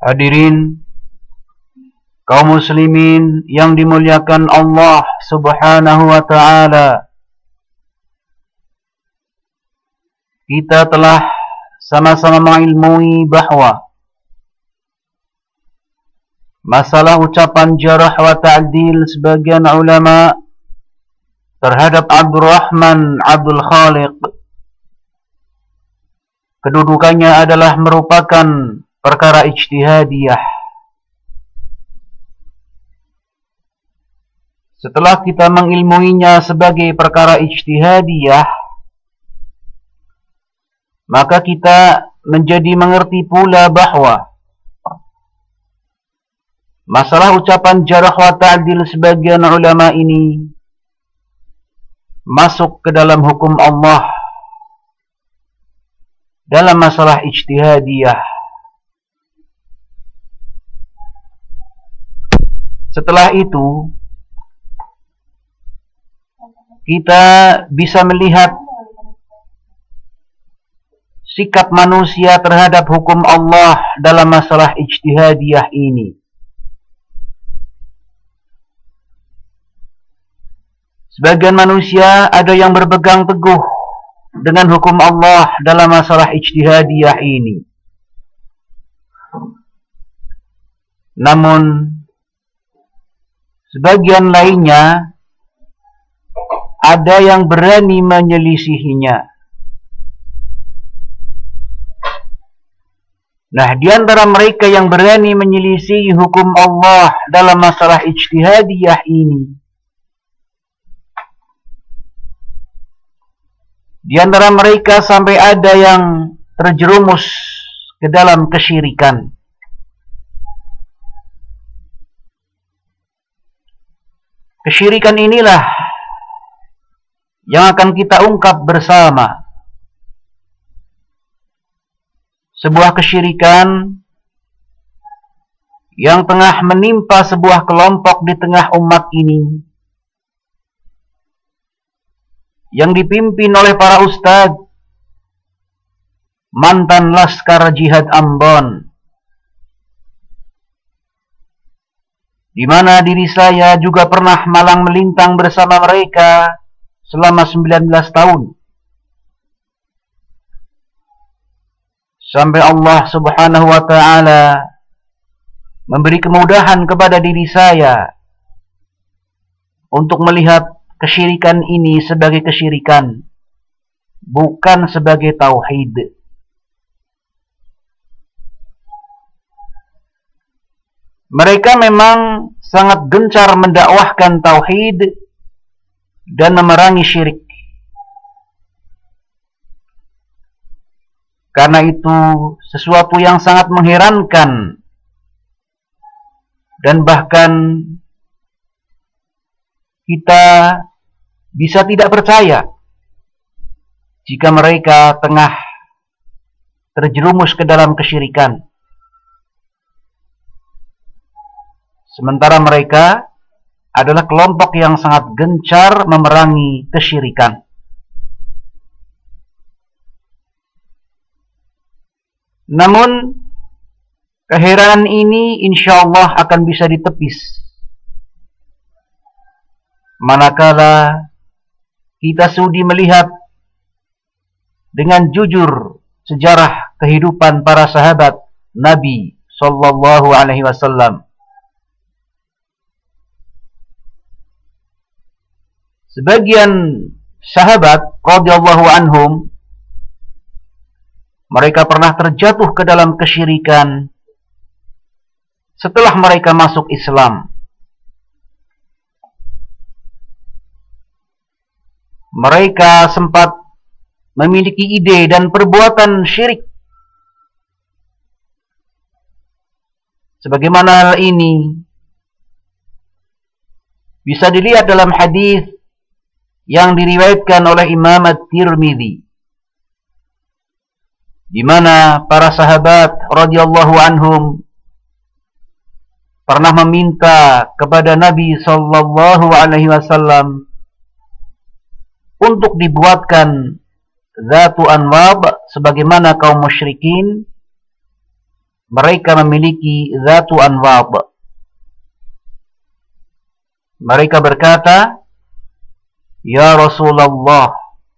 Hadirin kaum muslimin yang dimuliakan Allah Subhanahu wa ta'ala, kita telah sama-sama mengilmui bahwa masalah ucapan jarah wa ta'dil sebagian ulama terhadap Abdurrahman Abdul Khaliq, kedudukannya adalah merupakan perkara ijtihadiyah. Setelah kita mengilmuinya sebagai perkara ijtihadiyah, maka kita menjadi mengerti pula bahwa masalah ucapan jarah wa ta'dil sebagian ulama ini masuk ke dalam hukum Allah dalam masalah ijtihadiyah. Setelah itu kita bisa melihat sikap manusia terhadap hukum Allah dalam masalah ijtihadiyah ini. Sebagian manusia ada yang berpegang teguh dengan hukum Allah dalam masalah ijtihadiyah ini. Namun sebagian lainnya ada yang berani menyelisihinya. Nah, di antara mereka yang berani menyelisihi hukum Allah dalam masalah ijtihadiyah ini, di antara mereka sampai ada yang terjerumus ke dalam kesyirikan. Kesyirikan inilah yang akan kita ungkap bersama. Sebuah kesyirikan yang tengah menimpa sebuah kelompok di tengah umat ini, yang dipimpin oleh para ustadz mantan Laskar Jihad Ambon, di mana diri saya juga pernah malang melintang bersama mereka selama 19 tahun. Sampai Allah Subhanahu wa ta'ala memberi kemudahan kepada diri saya untuk melihat kesyirikan ini sebagai kesyirikan, bukan sebagai tauhid. Mereka memang sangat gencar mendakwahkan tauhid dan memerangi syirik. Karena itu sesuatu yang sangat mengherankan dan bahkan kita bisa tidak percaya jika mereka tengah terjerumus ke dalam kesyirikan. Sementara mereka adalah kelompok yang sangat gencar memerangi kesyirikan. Namun keheranan ini insyaallah akan bisa ditepis manakala kita sudi melihat dengan jujur sejarah kehidupan para sahabat Nabi sallallahu alaihi wasallam. Sebagian sahabat radhiyallahu anhum, mereka pernah terjatuh ke dalam kesyirikan setelah mereka masuk Islam. Mereka sempat memiliki ide dan perbuatan syirik. Sebagaimana hal ini bisa dilihat dalam hadis yang diriwayatkan oleh Imam At-Tirmidzi, di mana para sahabat radhiyallahu anhum pernah meminta kepada Nabi sallallahu alaihi wasallam untuk dibuatkan Zatu Anwab sebagaimana kaum musyrikin mereka memiliki Dzatu Anwad. Mereka berkata, "Ya Rasulullah,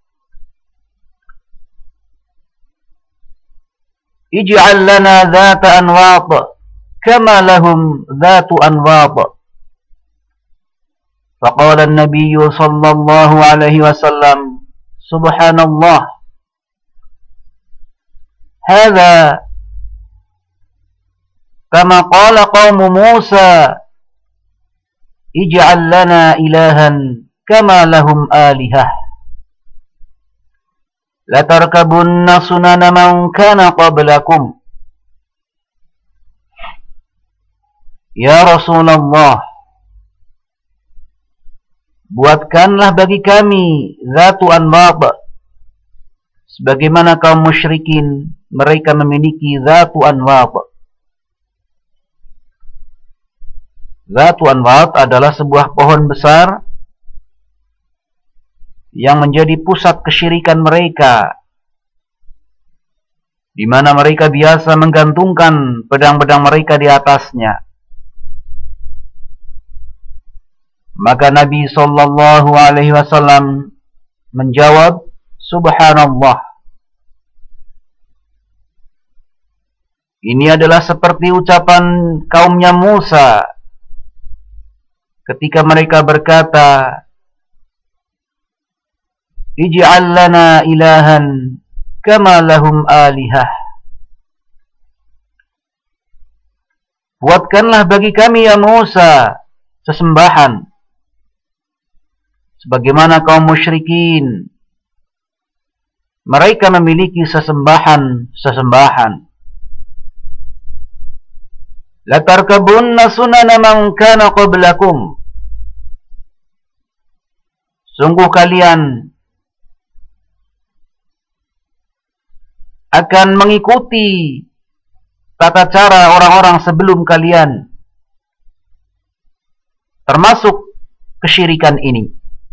ij'al lana Dzata Anwad kama lahum Dzatu Anwad." فقال النبي صلى الله عليه وسلم: سبحان الله، هذا كما قال قوم موسى اجعل لنا إلها كما لهم آلهة لتركبن سنن من كان قبلكم. Ya Rasulullah, buatkanlah bagi kami Dzatu Anwad sebagaimana kaum musyrikin mereka memiliki Dzatu Anwad. Dzatu Anwad adalah sebuah pohon besar yang menjadi pusat kesyirikan mereka, di mana mereka biasa menggantungkan pedang-pedang mereka di atasnya. Maka Nabi sallallahu alaihi wasallam menjawab, Subhanallah. Ini adalah seperti ucapan kaumnya Musa ketika mereka berkata, Ij'al lana ilahan kama lahum alihah. Buatkanlah bagi kami ya Musa sesembahan sebagaimana kaum musyrikin mereka memiliki sesembahan. Latarkabunna sunana man kana qablakum. Sungguh kalian akan mengikuti tata cara orang-orang sebelum kalian, termasuk kesyirikan ini.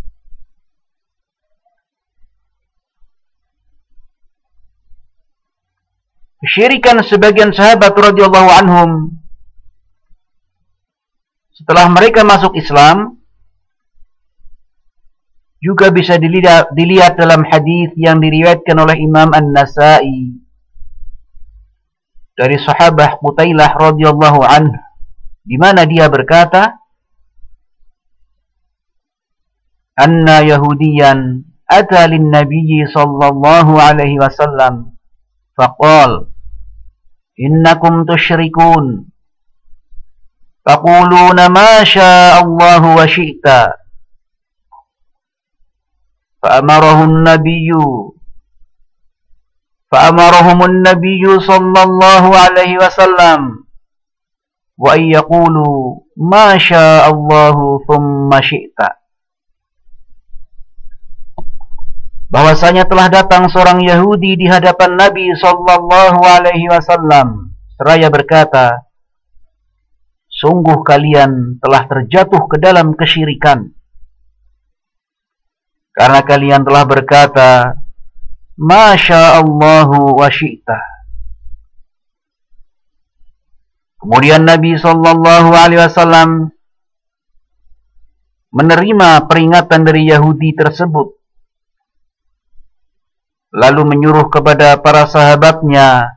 Kesyirikan sebagian sahabat radhiyallahu anhum setelah mereka masuk Islam juga bisa dilihat dalam hadis yang diriwayatkan oleh Imam An-Nasa'i dari sahabat Qutailah radhiyallahu anhu, di mana dia berkata, "Anna Yahudiyan ata lin-Nabiy sallallahu alaihi wasallam faqala, innakum tusyrikun taquluna ma syaa Allahu wa syi'ta." فأمرهم النبي صلى الله عليه وسلم وأن يقولوا ما شاء الله ثم شئت. Bahwasanya telah datang seorang Yahudi di hadapan Nabi sallallahu alaihi wasallam seraya berkata, sungguh kalian telah terjatuh ke dalam kesyirikan karena kalian telah berkata, Masya Allahu wa syi'ta. Kemudian Nabi sallallahu alaihi wasallam menerima peringatan dari Yahudi tersebut, lalu menyuruh kepada para sahabatnya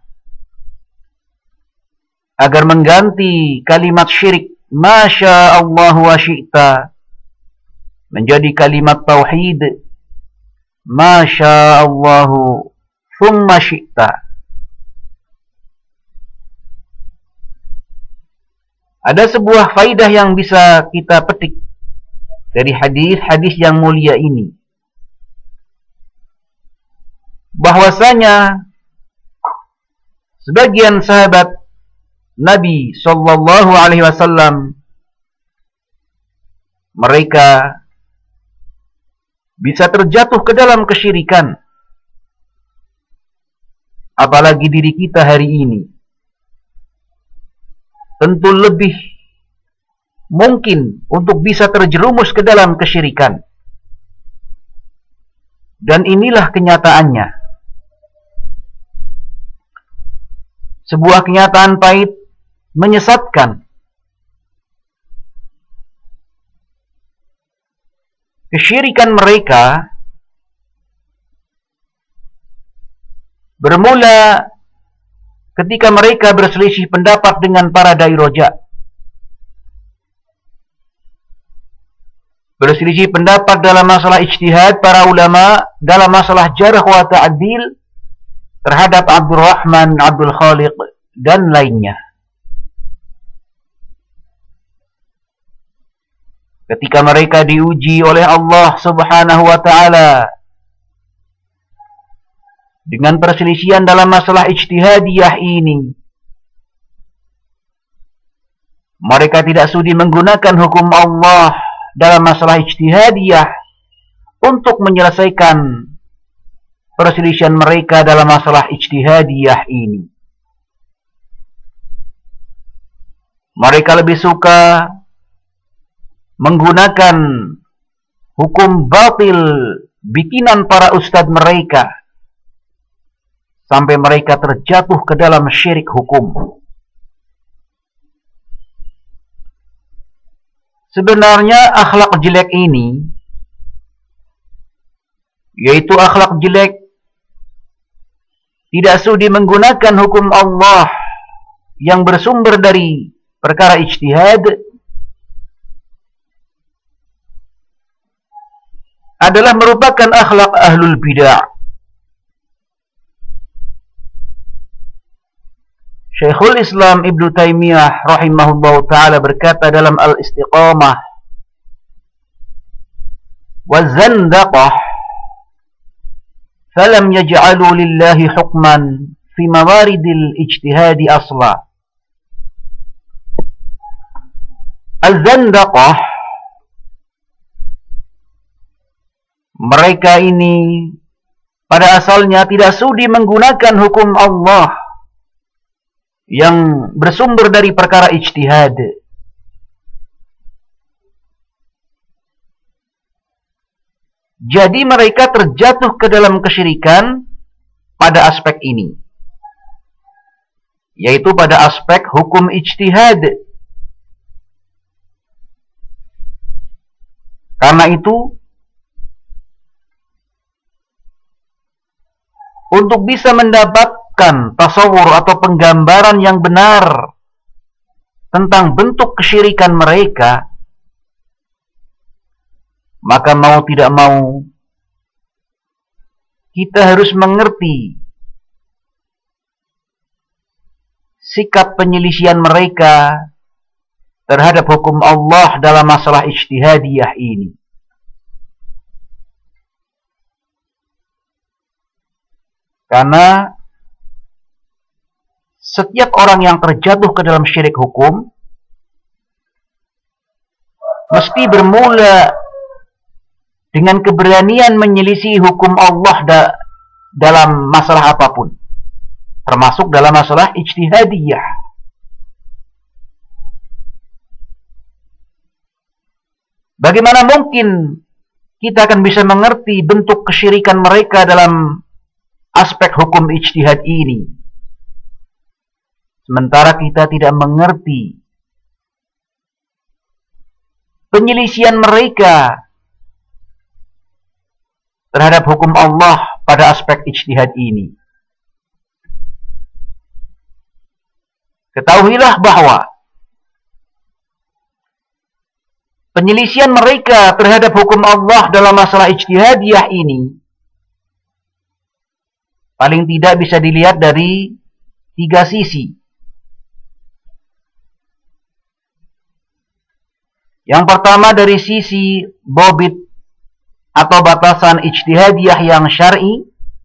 agar mengganti kalimat syirik Masya Allahu wa syi'ta menjadi kalimat tauhid Masya Allahu thumma syi'ta. Ada sebuah faidah yang bisa kita petik dari hadis-hadis yang mulia ini, bahwasanya sebagian sahabat Nabi sallallahu alaihi wasallam mereka bisa terjatuh ke dalam kesyirikan, apalagi diri kita hari ini. Tentu lebih mungkin untuk bisa terjerumus ke dalam kesyirikan. Dan inilah kenyataannya. sebuah kenyataan pahit, menyesatkan. Kesyirikan mereka bermula ketika mereka berselisih pendapat dengan para dai roja. Berselisih pendapat dalam masalah ijtihad para ulama, dalam masalah jarh wa ta'dil terhadap Abdurrahman, Abdul Khaliq dan lainnya. Ketika mereka diuji oleh Allah Subhanahu wa taala dengan perselisihan dalam masalah ijtihadiyah ini, mereka tidak sudi menggunakan hukum Allah dalam masalah ijtihadiyah untuk menyelesaikan perselisihan mereka dalam masalah ijtihadiyah ini. Mereka lebih suka menggunakan hukum batil bikinan para ustadz mereka sampai mereka terjatuh ke dalam syirik hukum. Sebenarnya akhlak jelek ini, yaitu akhlak jelek tidak sudi menggunakan hukum Allah yang bersumber dari perkara ijtihad, adalah merupakan akhlak ahlul bidah. Syekhul Islam Ibnu Taimiyah rahimahullahu ta'ala berkata dalam Al-Istiqamah, وَالزَّنْدَقَةِ فَلَمْ يَجْعَلُوا لِلَّهِ حُكْمًا فِي مَوَارِدِ الْإِجْتِهَادِ أَصْلًا. Al-Zandaqah, mereka ini pada asalnya tidak sudi menggunakan hukum Allah yang bersumber dari perkara ijtihad. Jadi mereka terjatuh ke dalam kesyirikan pada aspek ini, yaitu pada aspek hukum ijtihad. Karena itu, untuk bisa mendapatkan tasawur atau penggambaran yang benar tentang bentuk kesyirikan mereka, maka mau tidak mau kita harus mengerti sikap penyelisihan mereka terhadap hukum Allah dalam masalah ijtihadiyah ini. Karena setiap orang yang terjatuh ke dalam syirik hukum mesti bermula dengan keberanian menyelisih hukum Allah dalam masalah apapun, termasuk dalam masalah ijtihadiyah. Bagaimana mungkin kita akan bisa mengerti bentuk kesyirikan mereka dalam aspek hukum ijtihad ini, sementara kita tidak mengerti penyelisihan mereka terhadap hukum Allah pada aspek ijtihad ini. Ketahuilah bahwa penyelisihan mereka terhadap hukum Allah dalam masalah ijtihadiyah ini paling tidak bisa dilihat dari 3 sisi. Yang pertama dari sisi bobit atau batasan ijtihadiyah yang syar'i.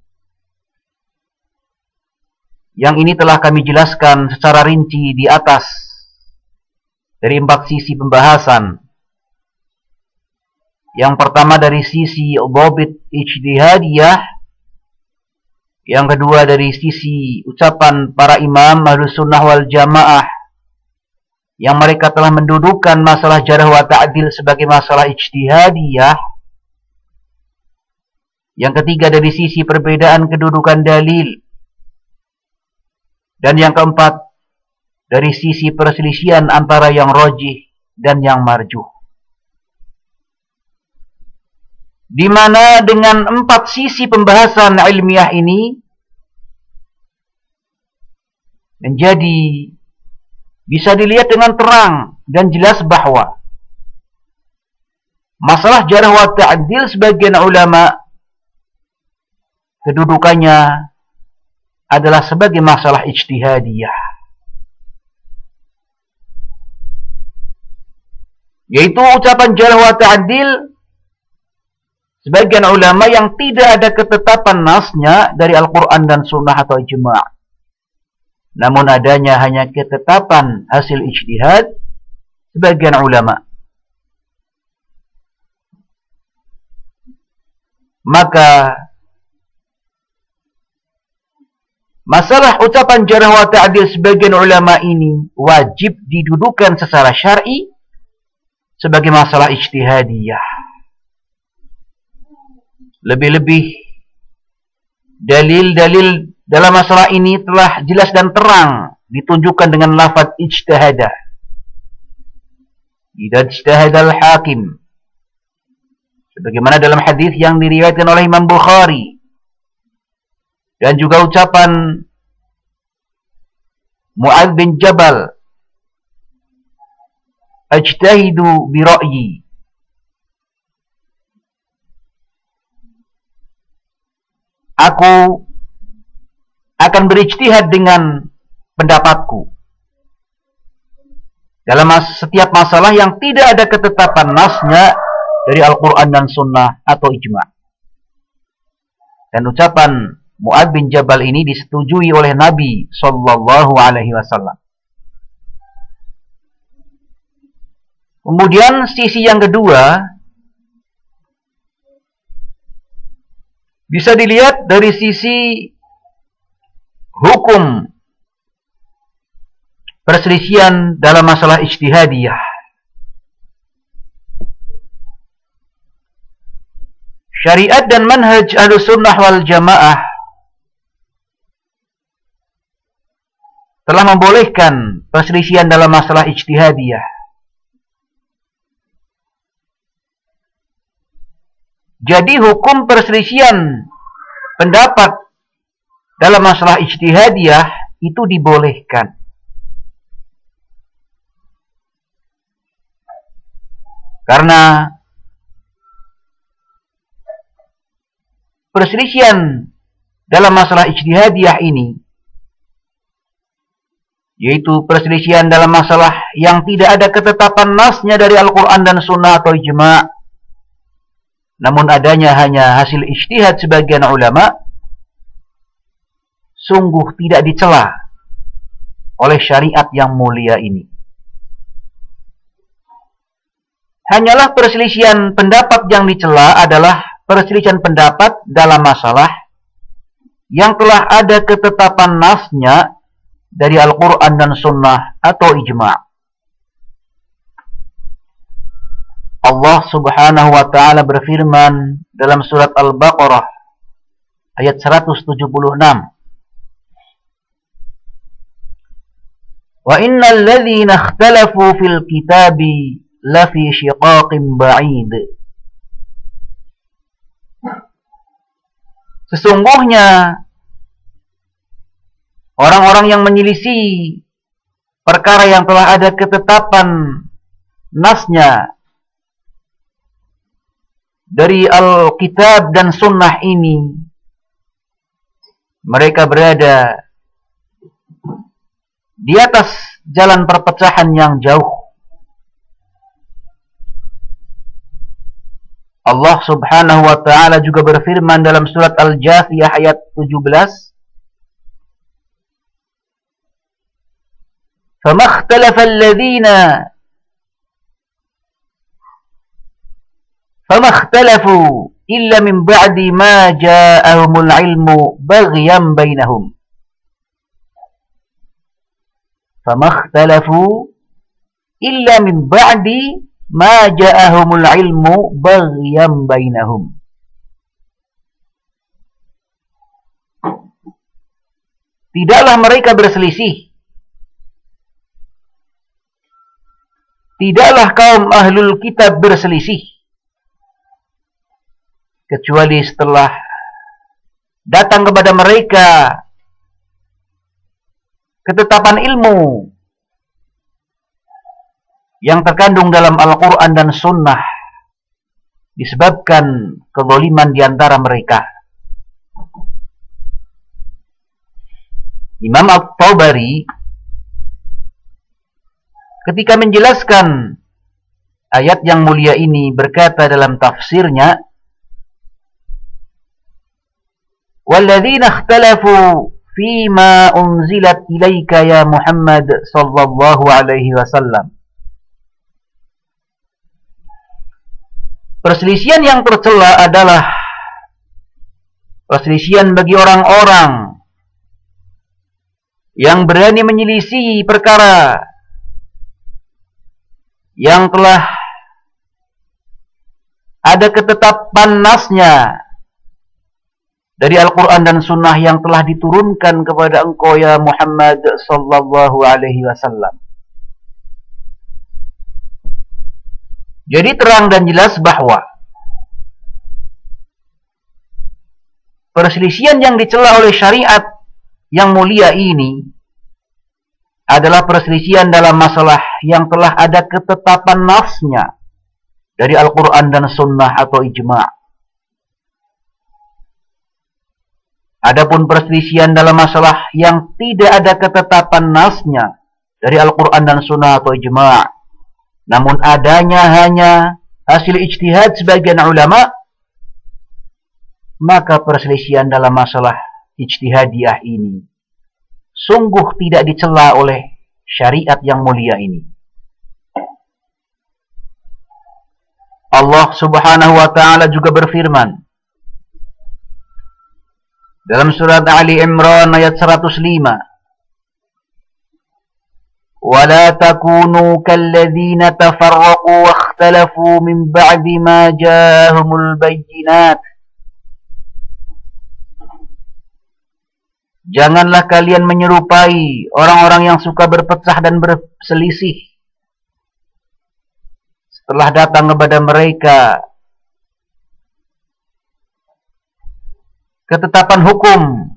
Yang ini telah kami jelaskan secara rinci di atas dari 4 sisi pembahasan. Yang pertama dari sisi bobit ijtihadiyah, yang kedua dari sisi ucapan para imam Ahlus Sunnah wal Jamaah yang mereka telah mendudukan masalah jarh wa ta'dil sebagai masalah ijtihadiyah. Yang ketiga dari sisi perbedaan kedudukan dalil Dan yang keempat, dari sisi perselisihan antara yang rajih dan yang marjuh. Di mana dengan 4 sisi pembahasan ilmiah ini menjadi bisa dilihat dengan terang dan jelas bahwa masalah jarh wa ta'dil sebagian ulama kedudukannya adalah sebagai masalah ijtihadiyah, yaitu ucapan jarh wa ta'dil sebagian ulama yang tidak ada ketetapan nasnya dari Al-Quran dan Sunnah atau ijma', namun adanya hanya ketetapan hasil ijtihad sebagian ulama. Maka masalah ucapan jarh wa ta'dil sebagian ulama ini wajib didudukan secara syar'i sebagai masalah ijtihadiyah. Lebih-lebih dalil-dalil dalam masalah ini telah jelas dan terang ditunjukkan dengan lafaz ijtihada. Idza ijtahada al-hakim, sebagaimana dalam hadis yang diriwayatkan oleh Imam Bukhari, dan juga ucapan Mu'adz bin Jabal, ajtahidu bi ra'yi, aku akan berijtihad dengan pendapatku dalam setiap masalah yang tidak ada ketetapan nasnya dari Al-Quran dan Sunnah atau ijma'. Dan ucapan Mu'adz bin Jabal ini disetujui oleh Nabi Sallallahu Alaihi Wasallam. Kemudian sisi yang kedua bisa dilihat dari sisi hukum perselisihan dalam masalah ijtihadiyah. Syariat dan manhaj Ahlussunnah wal Jamaah telah membolehkan perselisihan dalam masalah ijtihadiyah. Jadi hukum perselisihan pendapat dalam masalah ijtihadiyah itu dibolehkan. Karena perselisihan dalam masalah ijtihadiyah ini, yaitu perselisihan dalam masalah yang tidak ada ketetapan nasnya dari Al-Quran dan Sunnah atau ijma', namun adanya hanya hasil ijtihad sebagian ulama, sungguh tidak dicela oleh syariat yang mulia ini. Hanyalah perselisihan pendapat yang dicela adalah perselisihan pendapat dalam masalah yang telah ada ketetapan nasnya dari Al-Quran dan Sunnah atau ijma'. Allah Subhanahu wa ta'ala berfirman dalam surat Al-Baqarah ayat 176. Wa innal ladzina ikhtalafu fil kitabi lafi shiqaqin ba'id. Sesungguhnya orang-orang yang menyelisih perkara yang telah ada ketetapan nasnya dari Alkitab dan Sunnah ini, mereka berada di atas jalan perpecahan yang jauh. Allah Subhanahu wa ta'ala juga berfirman dalam surat Al-Jathiyah ayat 17, فَمَا اخْتَلَفَ الَّذِينَ فَمَا اخْتَلَفُوا إِلَّا مِنْ بَعْدِ مَا جَاءَهُمُ الْعِلْمُ بَغْيًا بَيْنَهُمْ فَمَا اخْتَلَفُوا إِلَّا مِنْ بَعْدِ مَا جَاءَهُمُ الْعِلْمُ بَغْيًا بَيْنَهُمْ. tidaklah mereka berselisih. Tidaklah kaum ahlul kitab berselisih, kecuali setelah datang kepada mereka ketetapan ilmu yang terkandung dalam Al-Quran dan Sunnah, disebabkan kezaliman di antara mereka. Imam At-Tabari ketika menjelaskan ayat yang mulia ini berkata dalam tafsirnya, وَالَّذِينَ اخْتَلَفُوا فِيمَا أُنْزِلَتْ إِلَيْكَ يَا مُحَمَّدْ صَلَّى اللَّهُ عَلَيْهِ وَسَلَّمَ. Perselisihan yang tercela adalah perselisihan bagi orang-orang yang berani menyelisih perkara yang telah ada ketetapan nasnya dari Al-Quran dan Sunnah yang telah diturunkan kepada engkau ya Muhammad sallallahu alaihi wasallam. Jadi terang dan jelas bahwa perselisihan yang dicela oleh syariat yang mulia ini adalah perselisihan dalam masalah yang telah ada ketetapan nasnya dari Al-Quran dan Sunnah atau ijma'. Adapun perselisihan dalam masalah yang tidak ada ketetapan nasnya dari Al-Quran dan Sunnah atau ijma', namun adanya hanya hasil ijtihad sebagian ulama, maka perselisihan dalam masalah ijtihadiyah ini sungguh tidak dicela oleh syariat yang mulia ini. Allah Subhanahu wa ta'ala juga berfirman dalam surat Ali Imran ayat 105, وَلَا تَكُونُوا كَالَّذِينَ تَفَرَّقُوا وَاخْتَلَفُوا مِنْ بَعْدِ مَا جَاءَهُمُ الْبَيِّنَاتُ. Janganlah kalian menyerupai orang-orang yang suka berpecah dan berselisih setelah datang kepada mereka ketetapan hukum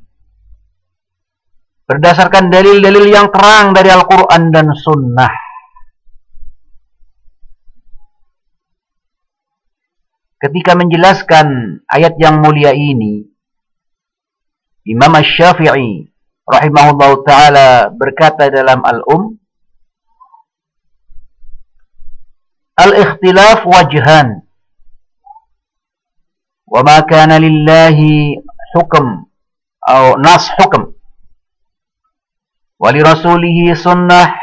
berdasarkan dalil-dalil yang terang dari Al-Quran dan Sunnah. Ketika menjelaskan ayat yang mulia ini, Imam Asy-Syafi'i rahimahullah ta'ala berkata dalam Al-ikhtilaf wajhan, wa ma kana lillahi hukm atau nas hukm wa li rasulihi sunnah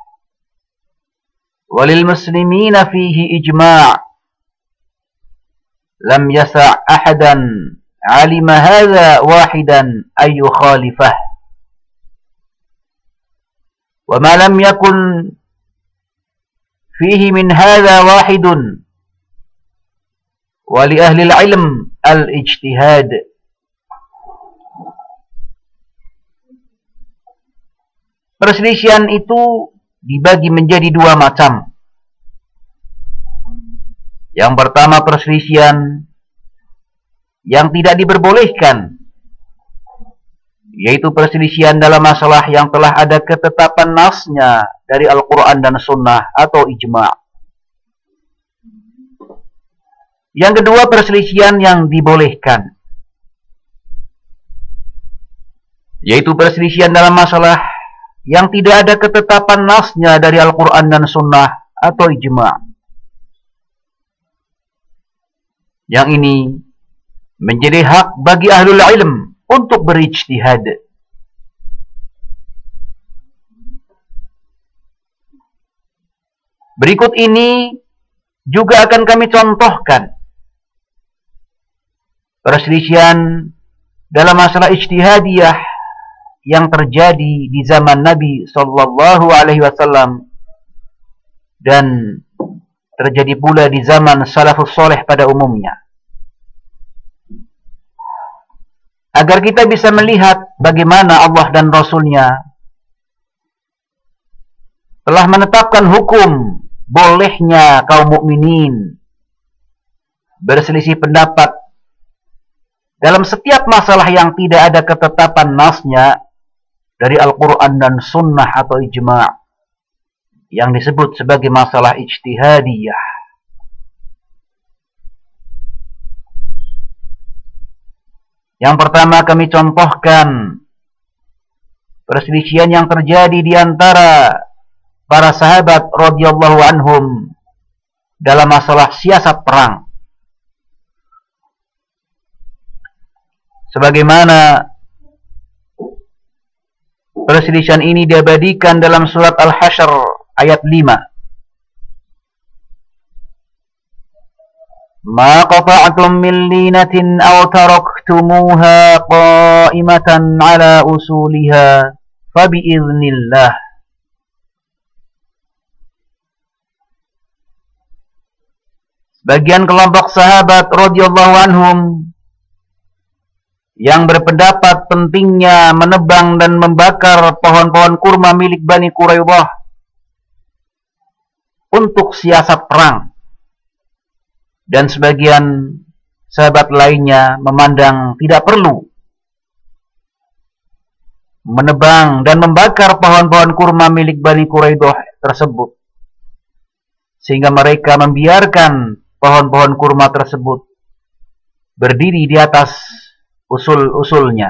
wa lil muslimina fihi ijma' lam yasa' ahadan alima hadha wahidan ay yukhalifah wa ma lam yakun fihi min hadha wahidun wa li ahli al-ilm al-ijtihad. Perselisihan itu dibagi menjadi dua macam. Yang pertama perselisihan yang tidak diperbolehkan, yaitu perselisihan dalam masalah yang telah ada ketetapan nasnya dari Al-Quran dan Sunnah atau ijma'. Yang kedua perselisihan yang dibolehkan, yaitu perselisihan dalam masalah yang tidak ada ketetapan nasnya dari Al-Quran dan Sunnah atau ijma'. Yang ini menjadi hak bagi ahlul ilm untuk berijtihad. Berikut ini juga akan kami contohkan perselisihan dalam masalah ijtihadiyah yang terjadi di zaman Nabi sallallahu alaihi wasallam dan terjadi pula di zaman salafus saleh pada umumnya. agar kita bisa melihat bagaimana Allah dan Rasul-Nya telah menetapkan hukum bolehnya kaum mukminin berselisih pendapat dalam setiap masalah yang tidak ada ketetapan nasnya dari Al-Quran dan Sunnah atau ijma' yang disebut sebagai masalah ijtihadiyah. Yang pertama kami contohkan perselisihan yang terjadi di antara para sahabat radhiyallahu anhum dalam masalah siasat perang. Sebagaimana perselisihan ini diabadikan dalam surat Al-Hasyr ayat 5. Ma qata'tum min linatin aw taraktumuha qa'imatan ala usuliha fabi'iznillah. Bagian kelompok sahabat radhiyallahu anhum yang berpendapat pentingnya menebang dan membakar pohon-pohon kurma milik Bani Quraidah untuk siasat perang. Dan sebagian sahabat lainnya memandang tidak perlu menebang dan membakar pohon-pohon kurma milik Bani Quraidah tersebut, sehingga mereka membiarkan pohon-pohon kurma tersebut berdiri di atas usul-usulnya.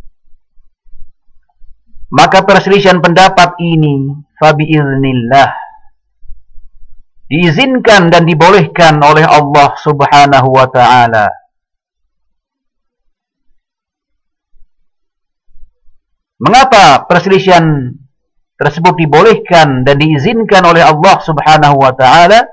Maka perselisihan pendapat ini fabi'iznillah diizinkan dan dibolehkan oleh Allah Subhanahu wa ta'ala. Mengapa perselisihan tersebut dibolehkan dan diizinkan oleh Allah Subhanahu wa ta'ala?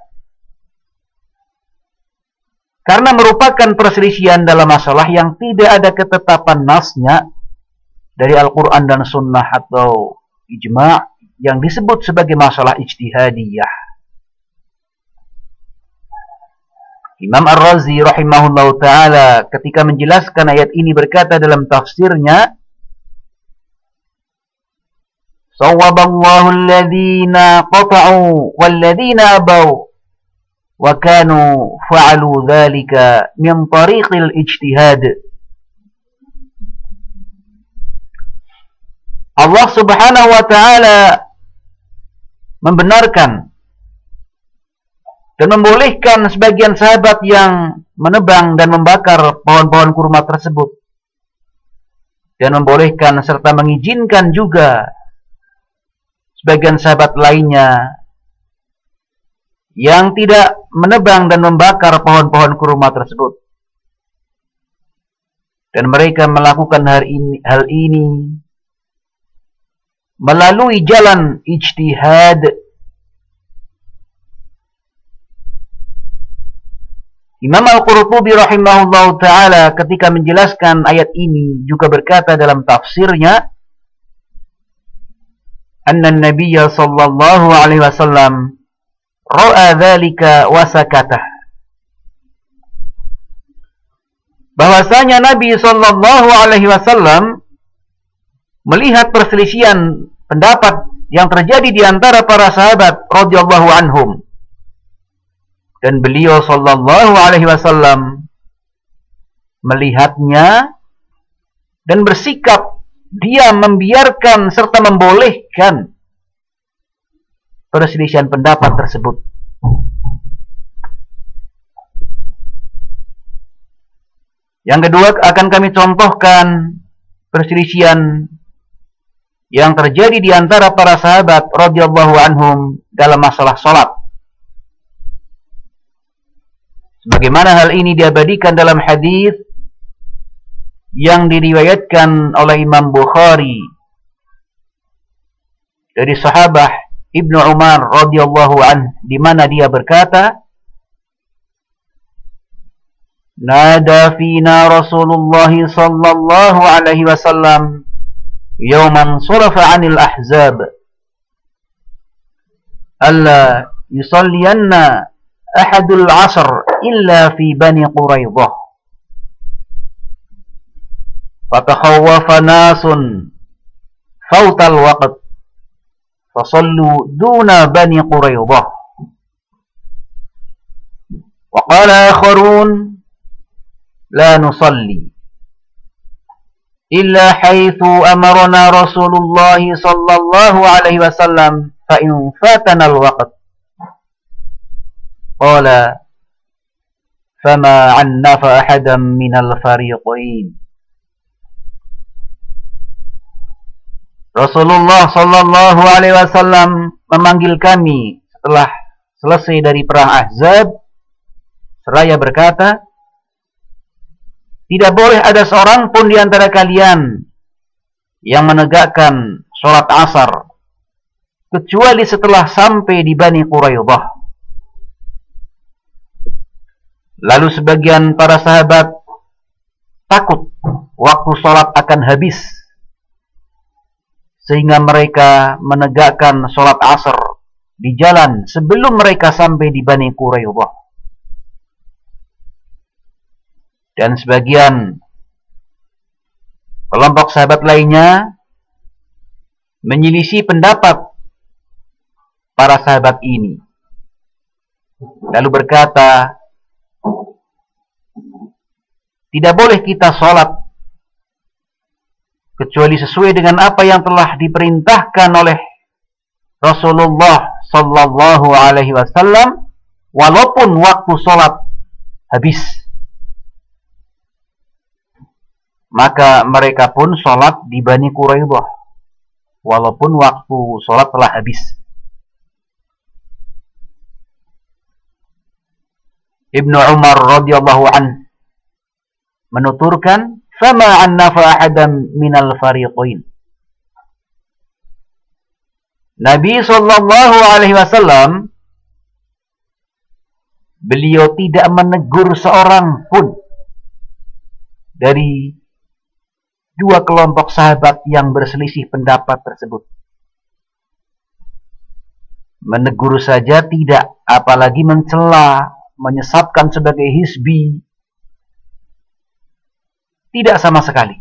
Karena merupakan perselisihan dalam masalah yang tidak ada ketetapan nasnya dari Al-Quran dan Sunnah atau ijma' yang disebut sebagai masalah ijtihadiyah. Imam Ar-Razi rahimahullahu ta'ala ketika menjelaskan ayat ini berkata dalam tafsirnya, Sawwaballahu alladhina qata'u walladhina abaw wa kanu fa'alu dhalika min tariqil ijtihad. Allah Subhanahu wa ta'ala membenarkan dan membolehkan sebagian sahabat yang menebang dan membakar pohon-pohon kurma tersebut, dan membolehkan serta mengizinkan juga sebagian sahabat lainnya yang tidak menebang dan membakar pohon-pohon kurma tersebut, dan mereka melakukan hal ini melalui jalan ijtihad. Imam Al-Qurtubi rahimahullahu ta'ala ketika menjelaskan ayat ini juga berkata dalam tafsirnya, Anna Nabiya sallallahu alaihi wasallam ra'a dhalika wa sakatah. Bahwasanya Nabi sallallahu alaihi wasallam melihat perselisihan pendapat yang terjadi di antara para sahabat radhiyallahu anhum, dan beliau sallallahu alaihi wasallam melihatnya dan bersikap dia membiarkan serta membolehkan perselisihan pendapat tersebut. Yang kedua akan kami contohkan perselisihan yang terjadi di antara para sahabat radhiyallahu anhum dalam masalah salat. Sebagaimana hal ini diabadikan dalam hadis yang diriwayatkan oleh Imam Bukhari dari sahabat Ibnu Umar radhiyallahu anhu, di mana dia berkata, Nada fina Rasulullah sallallahu alaihi wasallam yawman surafa 'anil ahzab alla yusalliyanna ahadul 'asr illa fi Bani Quraidah. fatakhawwafa nasun fautal waqt fasallu duna bani Quraidah. Wa qala akharun la nusalli illa haitsu amarna Rasulullah sallallahu alaihi wasallam fa in fatana al-waqt. Qala fama annafa ahadan minal fariqain. Rasulullah sallallahu alaihi wasallam memanggil kami setelah selesai dari perang Ahzab seraya berkata, tidak boleh ada seorang pun di antara kalian yang menegakkan sholat asar kecuali setelah sampai di Bani Quraidah. Lalu sebagian para sahabat takut waktu sholat akan habis, sehingga mereka menegakkan sholat asar di jalan sebelum mereka sampai di Bani Quraidah. Dan sebagian kelompok sahabat lainnya menyelisih pendapat para sahabat ini, lalu berkata, tidak boleh kita sholat kecuali sesuai dengan apa yang telah diperintahkan oleh Rasulullah sallallahu alaihi wasallam, walaupun waktu sholat habis. Maka mereka pun sholat di Bani Quraidah walaupun waktu sholat telah habis. Ibnu Umar radhiyallahu anhu menuturkan, fama annafa ahadan minal fariqain. Nabi sallallahu alaihi wasallam beliau tidak menegur seorang pun dari dua kelompok sahabat yang berselisih pendapat tersebut. Menegur saja tidak, apalagi mencela, menyesatkan sebagai hizbi. Tidak sama sekali.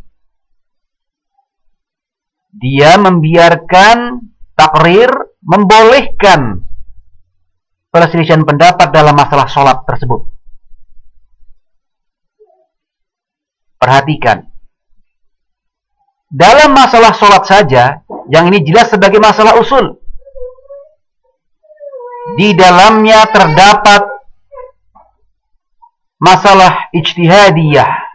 Dia membiarkan takrir, membolehkan perselisihan pendapat dalam masalah sholat tersebut. Perhatikan. Dalam masalah sholat saja, yang ini jelas sebagai masalah usul, di dalamnya terdapat masalah ijtihadiyah.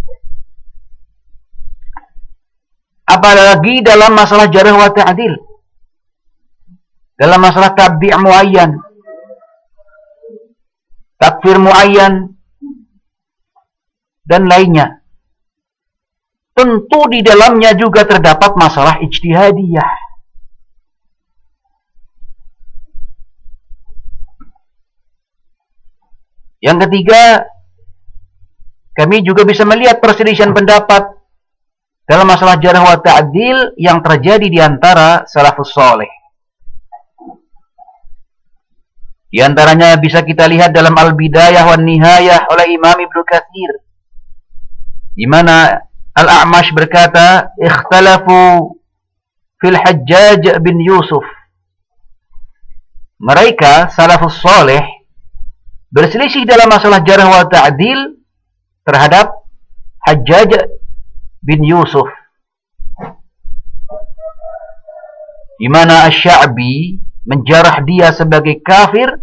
Apalagi dalam masalah jarh wa ta'dil, dalam masalah tabdi' muayyan, takfir muayyan, dan lainnya. Tentu di dalamnya juga terdapat masalah ijtihadiyah. Yang ketiga, kami juga bisa melihat perselisihan pendapat dalam masalah jarh wa ta'dil yang terjadi di antara salafus saleh. Di antaranya bisa kita lihat dalam Al-Bidayah wan Nihayah oleh Imam Ibnu Katsir, di mana Al-A'mash berkata, ikhtalafu fil Hajjaj bin Yusuf. Mereka salafus saleh berselisih dalam masalah jarh wa ta'dil terhadap Hajjaj bin Yusuf, di mana Asy-Sya'bi menjarah dia sebagai kafir,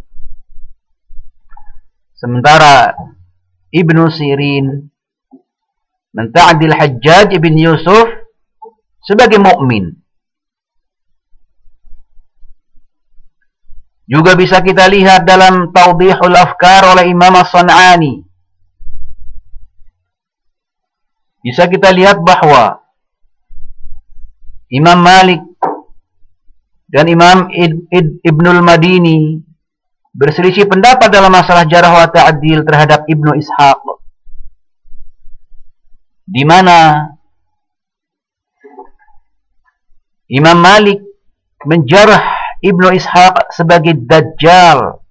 sementara Ibnu Sirin menta'dil Hajjaj bin Yusuf sebagai mukmin. Juga bisa kita lihat dalam Tawdihul Afkar oleh Imam As-San'ani. Bisa kita lihat bahwa Imam Malik dan Imam Ibnul Madini berselisih pendapat dalam masalah jarh wa ta'dil terhadap Ibnu Ishaq, di mana Imam Malik menjarah Ibnu Ishaq sebagai Dajjal,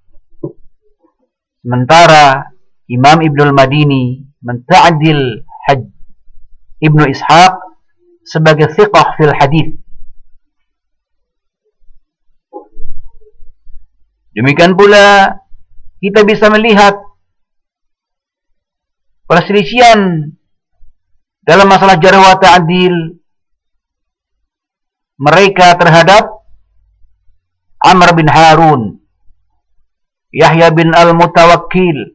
sementara Imam Ibnul Madini menta'dil Ibnu Ishaq sebagai thiqah fil hadis. Demikian pula kita bisa melihat perselisihan dalam masalah jarh wa ta'dil mereka terhadap Amr bin Harun, Yahya bin Al-Mutawakkil,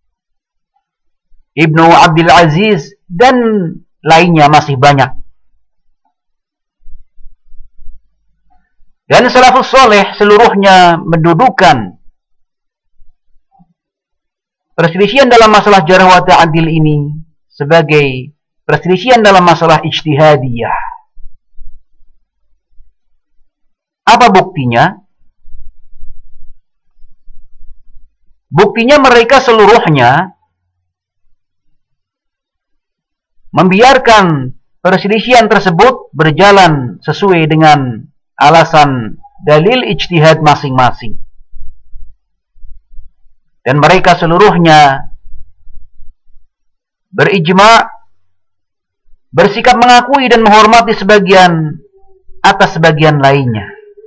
Ibnu Abdul Aziz, dan lainnya masih banyak. Dan salafus soleh seluruhnya mendudukan perselisihan dalam masalah jarh wa ta'dil ini sebagai perselisihan dalam masalah ijtihadiyah. Apa buktinya? Buktinya mereka seluruhnya membiarkan perselisihan tersebut berjalan sesuai dengan alasan dalil ijtihad masing-masing. Dan mereka seluruhnya berijma', bersikap mengakui dan menghormati sebagian atas sebagian lainnya.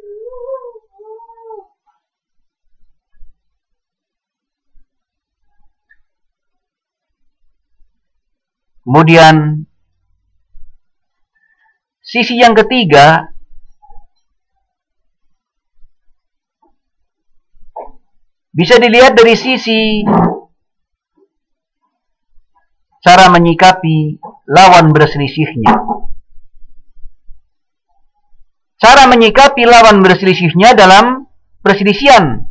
Kemudian sisi yang ketiga, bisa dilihat dari sisi cara menyikapi lawan berselisihnya. Cara menyikapi lawan berselisihnya dalam perselisihan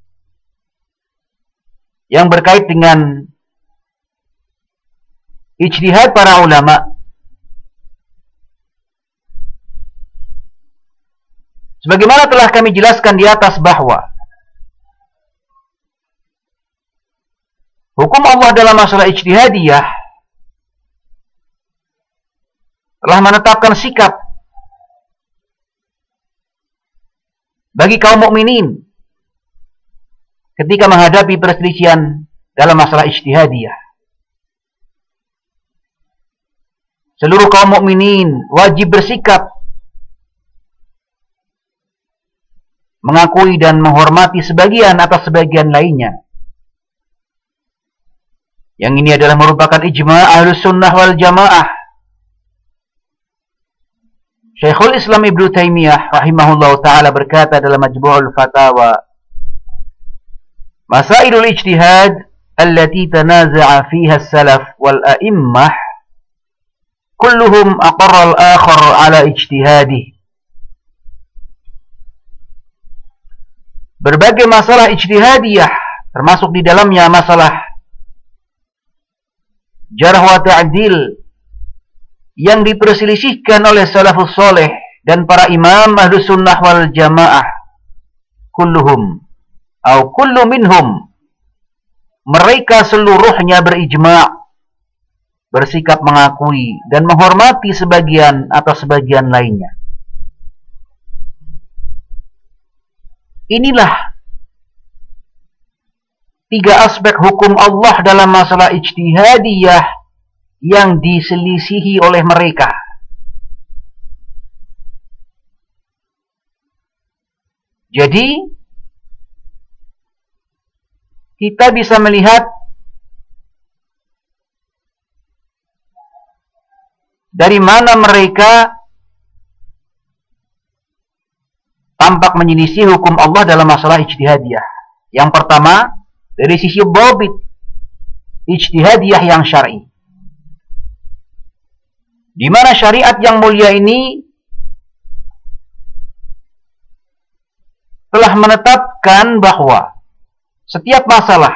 yang berkait dengan ijtihad para ulama. Sebagaimana telah kami jelaskan di atas bahwa hukum Allah dalam masalah ijtihadiyah telah menetapkan sikap bagi kaum mukminin ketika menghadapi perselisihan dalam masalah ijtihadiyah. Seluruh kaum mukminin wajib bersikap mengakui dan menghormati sebagian atas sebagian lainnya. Yang ini adalah merupakan ijma' Ahlus Sunnah wal Jamaah. Syekhul Islam Ibnu Taimiyah rahimahullah ta'ala berkata dalam Majmu'ul Fatawa, Masailul ijtihad allati tanaza'a fiha as-salaf wal a'immah kulluhum aqarra al-akhar ala ijtihadih. Berbagai masalah ijtihadiyah, termasuk di dalamnya masalah jarh wa ta'dil yang diperselisihkan oleh salafus soleh dan para imam Ahlus Sunnah wal Jamaah, kulluhum atau kullu minhum, mereka seluruhnya berijma', bersikap mengakui dan menghormati sebagian atau sebagian lainnya. Inilah tiga aspek hukum Allah dalam masalah ijtihadiyah yang diselisihi oleh mereka. Jadi kita bisa melihat dari mana mereka tampak menyelisih hukum Allah dalam masalah ijtihadiyah. Yang pertama, dari sisi dhabit ijtihadiyah yang syar'i, di mana syariat yang mulia ini telah menetapkan bahwa setiap masalah,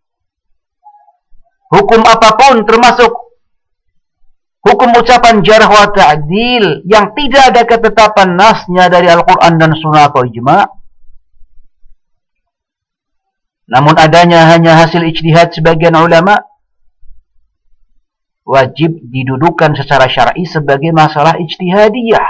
hukum apapun termasuk hukum ucapan jarh wa ta'dil yang tidak ada ketetapan nasnya dari Al-Quran dan Sunnah atau ijma', namun adanya hanya hasil ijtihad sebagian ulama, wajib didudukan secara syar'i sebagai masalah ijtihadiyah.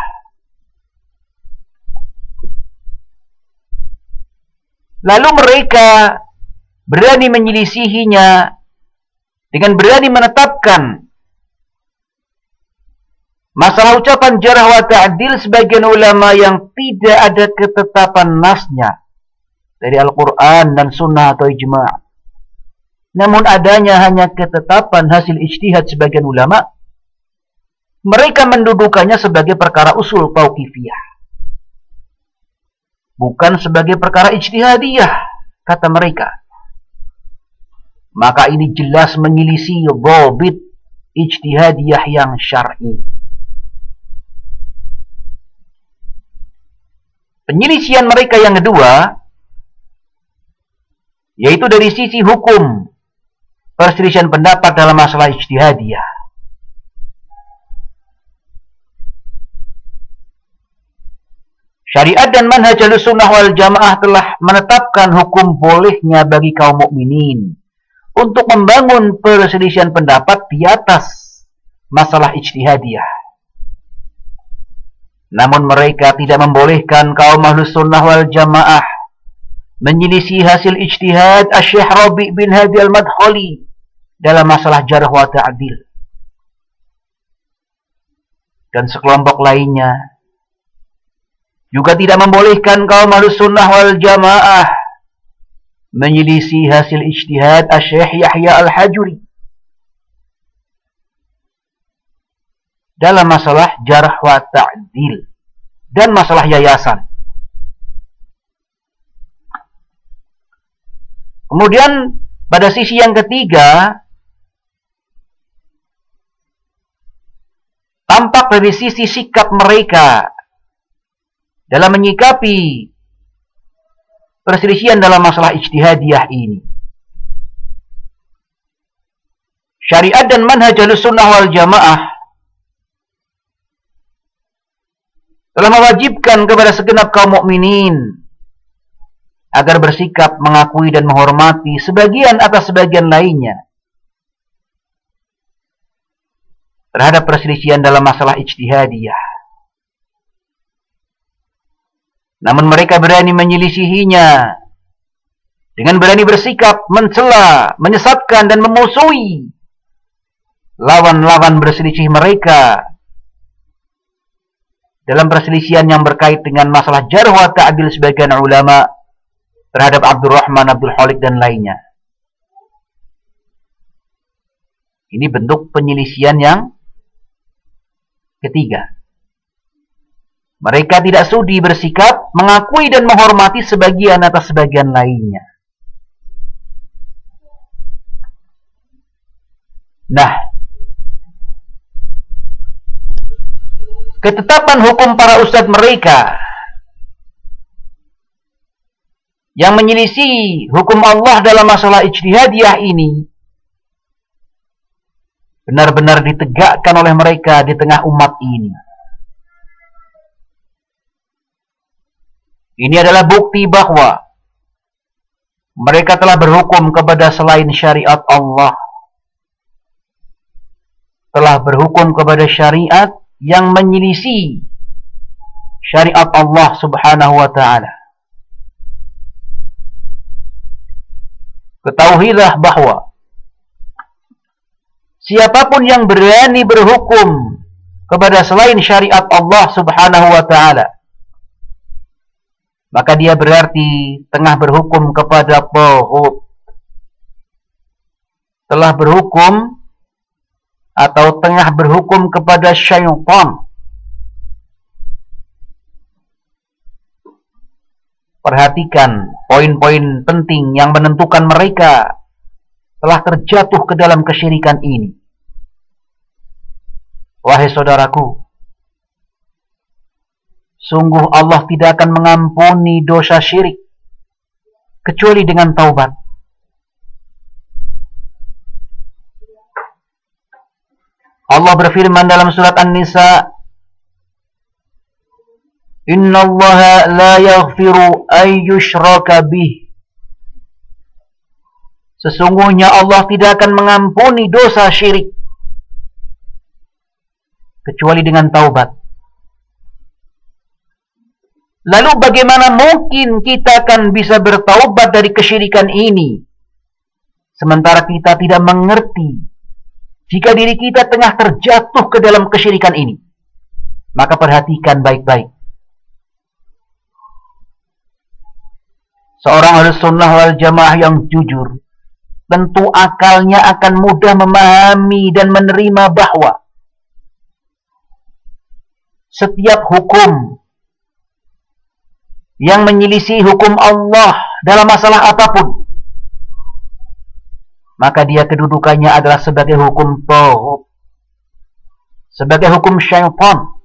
Lalu mereka berani menyelisihinya dengan berani menetapkan Masalah ucapan jarh wa ta'dil, sebagian ulama yang tidak ada ketetapan nasnya dari Al-Quran dan Sunnah atau Ijma'. Namun adanya hanya ketetapan hasil ijtihad sebagian ulama, mereka mendudukannya sebagai perkara usul tauqifiyah, bukan sebagai perkara ijtihadiyah, kata mereka. Maka ini jelas menyelisih dhabit ijtihadiyah yang syar'i. Penyelisihan mereka yang kedua, yaitu dari sisi hukum perselisihan pendapat dalam masalah ijtihadiyah. Syariat dan manhaj Ahlussunnah wal Jamaah telah menetapkan hukum bolehnya bagi kaum mukminin untuk membangun perselisihan pendapat di atas masalah ijtihadiyah. Namun mereka tidak membolehkan kaum Ahlussunnah wal Jamaah menyelisih hasil ijtihad Asy-Syaikh Rabi' bin Hadi Al-Madkhali dalam masalah jarh wa ta'dil. Dan sekelompok lainnya juga tidak membolehkan kaum Ahlussunnah wal Jamaah menyelisih hasil ijtihad Asy-Syaikh Yahya Al-Hajuri dalam masalah jarh wa ta'dil dan masalah yayasan. Kemudian pada sisi yang ketiga, tampak dari sisi sikap mereka dalam menyikapi perselisihan dalam masalah ijtihadiyah ini. Syariat dan manhaj Ahlussunnah wal Jamaah telah mewajibkan kepada segenap kaum mukminin agar bersikap mengakui dan menghormati sebagian atas sebagian lainnya terhadap perselisihan dalam masalah ijtihadiyah. Namun mereka berani menyelisihinya dengan berani bersikap mencela, menyesatkan dan memusuhi lawan-lawan berselisih mereka dalam perselisihan yang berkait dengan masalah jarh wa ta'dil sebagian ulama terhadap Abdurrahman Abdul Khaliq dan lainnya. Ini bentuk penyelisihan yang ketiga. Mereka tidak sudi bersikap mengakui dan menghormati sebagian atas sebagian lainnya. Nah, ketetapan hukum para ustadz mereka yang menyelisih hukum Allah dalam masalah ijtihadiyah ini benar-benar ditegakkan oleh mereka di tengah umat ini. Ini adalah bukti bahwa mereka telah berhukum kepada selain syariat Allah, telah berhukum kepada syariat yang menyelisih syariat Allah Subhanahu wa ta'ala. Ketahuilah bahwa siapapun yang berani berhukum kepada selain syariat Allah Subhanahu wa ta'ala, maka dia berarti tengah berhukum kepada taghut, telah berhukum atau tengah berhukum kepada syaitan. Perhatikan poin-poin penting yang menentukan mereka telah terjatuh ke dalam kesyirikan ini. Wahai saudaraku, sungguh Allah tidak akan mengampuni dosa syirik kecuali dengan taubat. Allah berfirman dalam surat An-Nisa, Innallaha la yaghfiru ay yushraka bih. Sesungguhnya Allah tidak akan mengampuni dosa syirik kecuali dengan taubat. Lalu bagaimana mungkin kita akan bisa bertaubat dari kesyirikan ini sementara kita tidak mengerti jika diri kita tengah terjatuh ke dalam kesyirikan ini? Maka perhatikan baik-baik. Seorang Ahlus Sunnah wal Jamaah yang jujur, tentu akalnya akan mudah memahami dan menerima bahwa setiap hukum yang menyelisih hukum Allah dalam masalah apapun, maka dia kedudukannya adalah sebagai hukum taghut, sebagai hukum syaitan.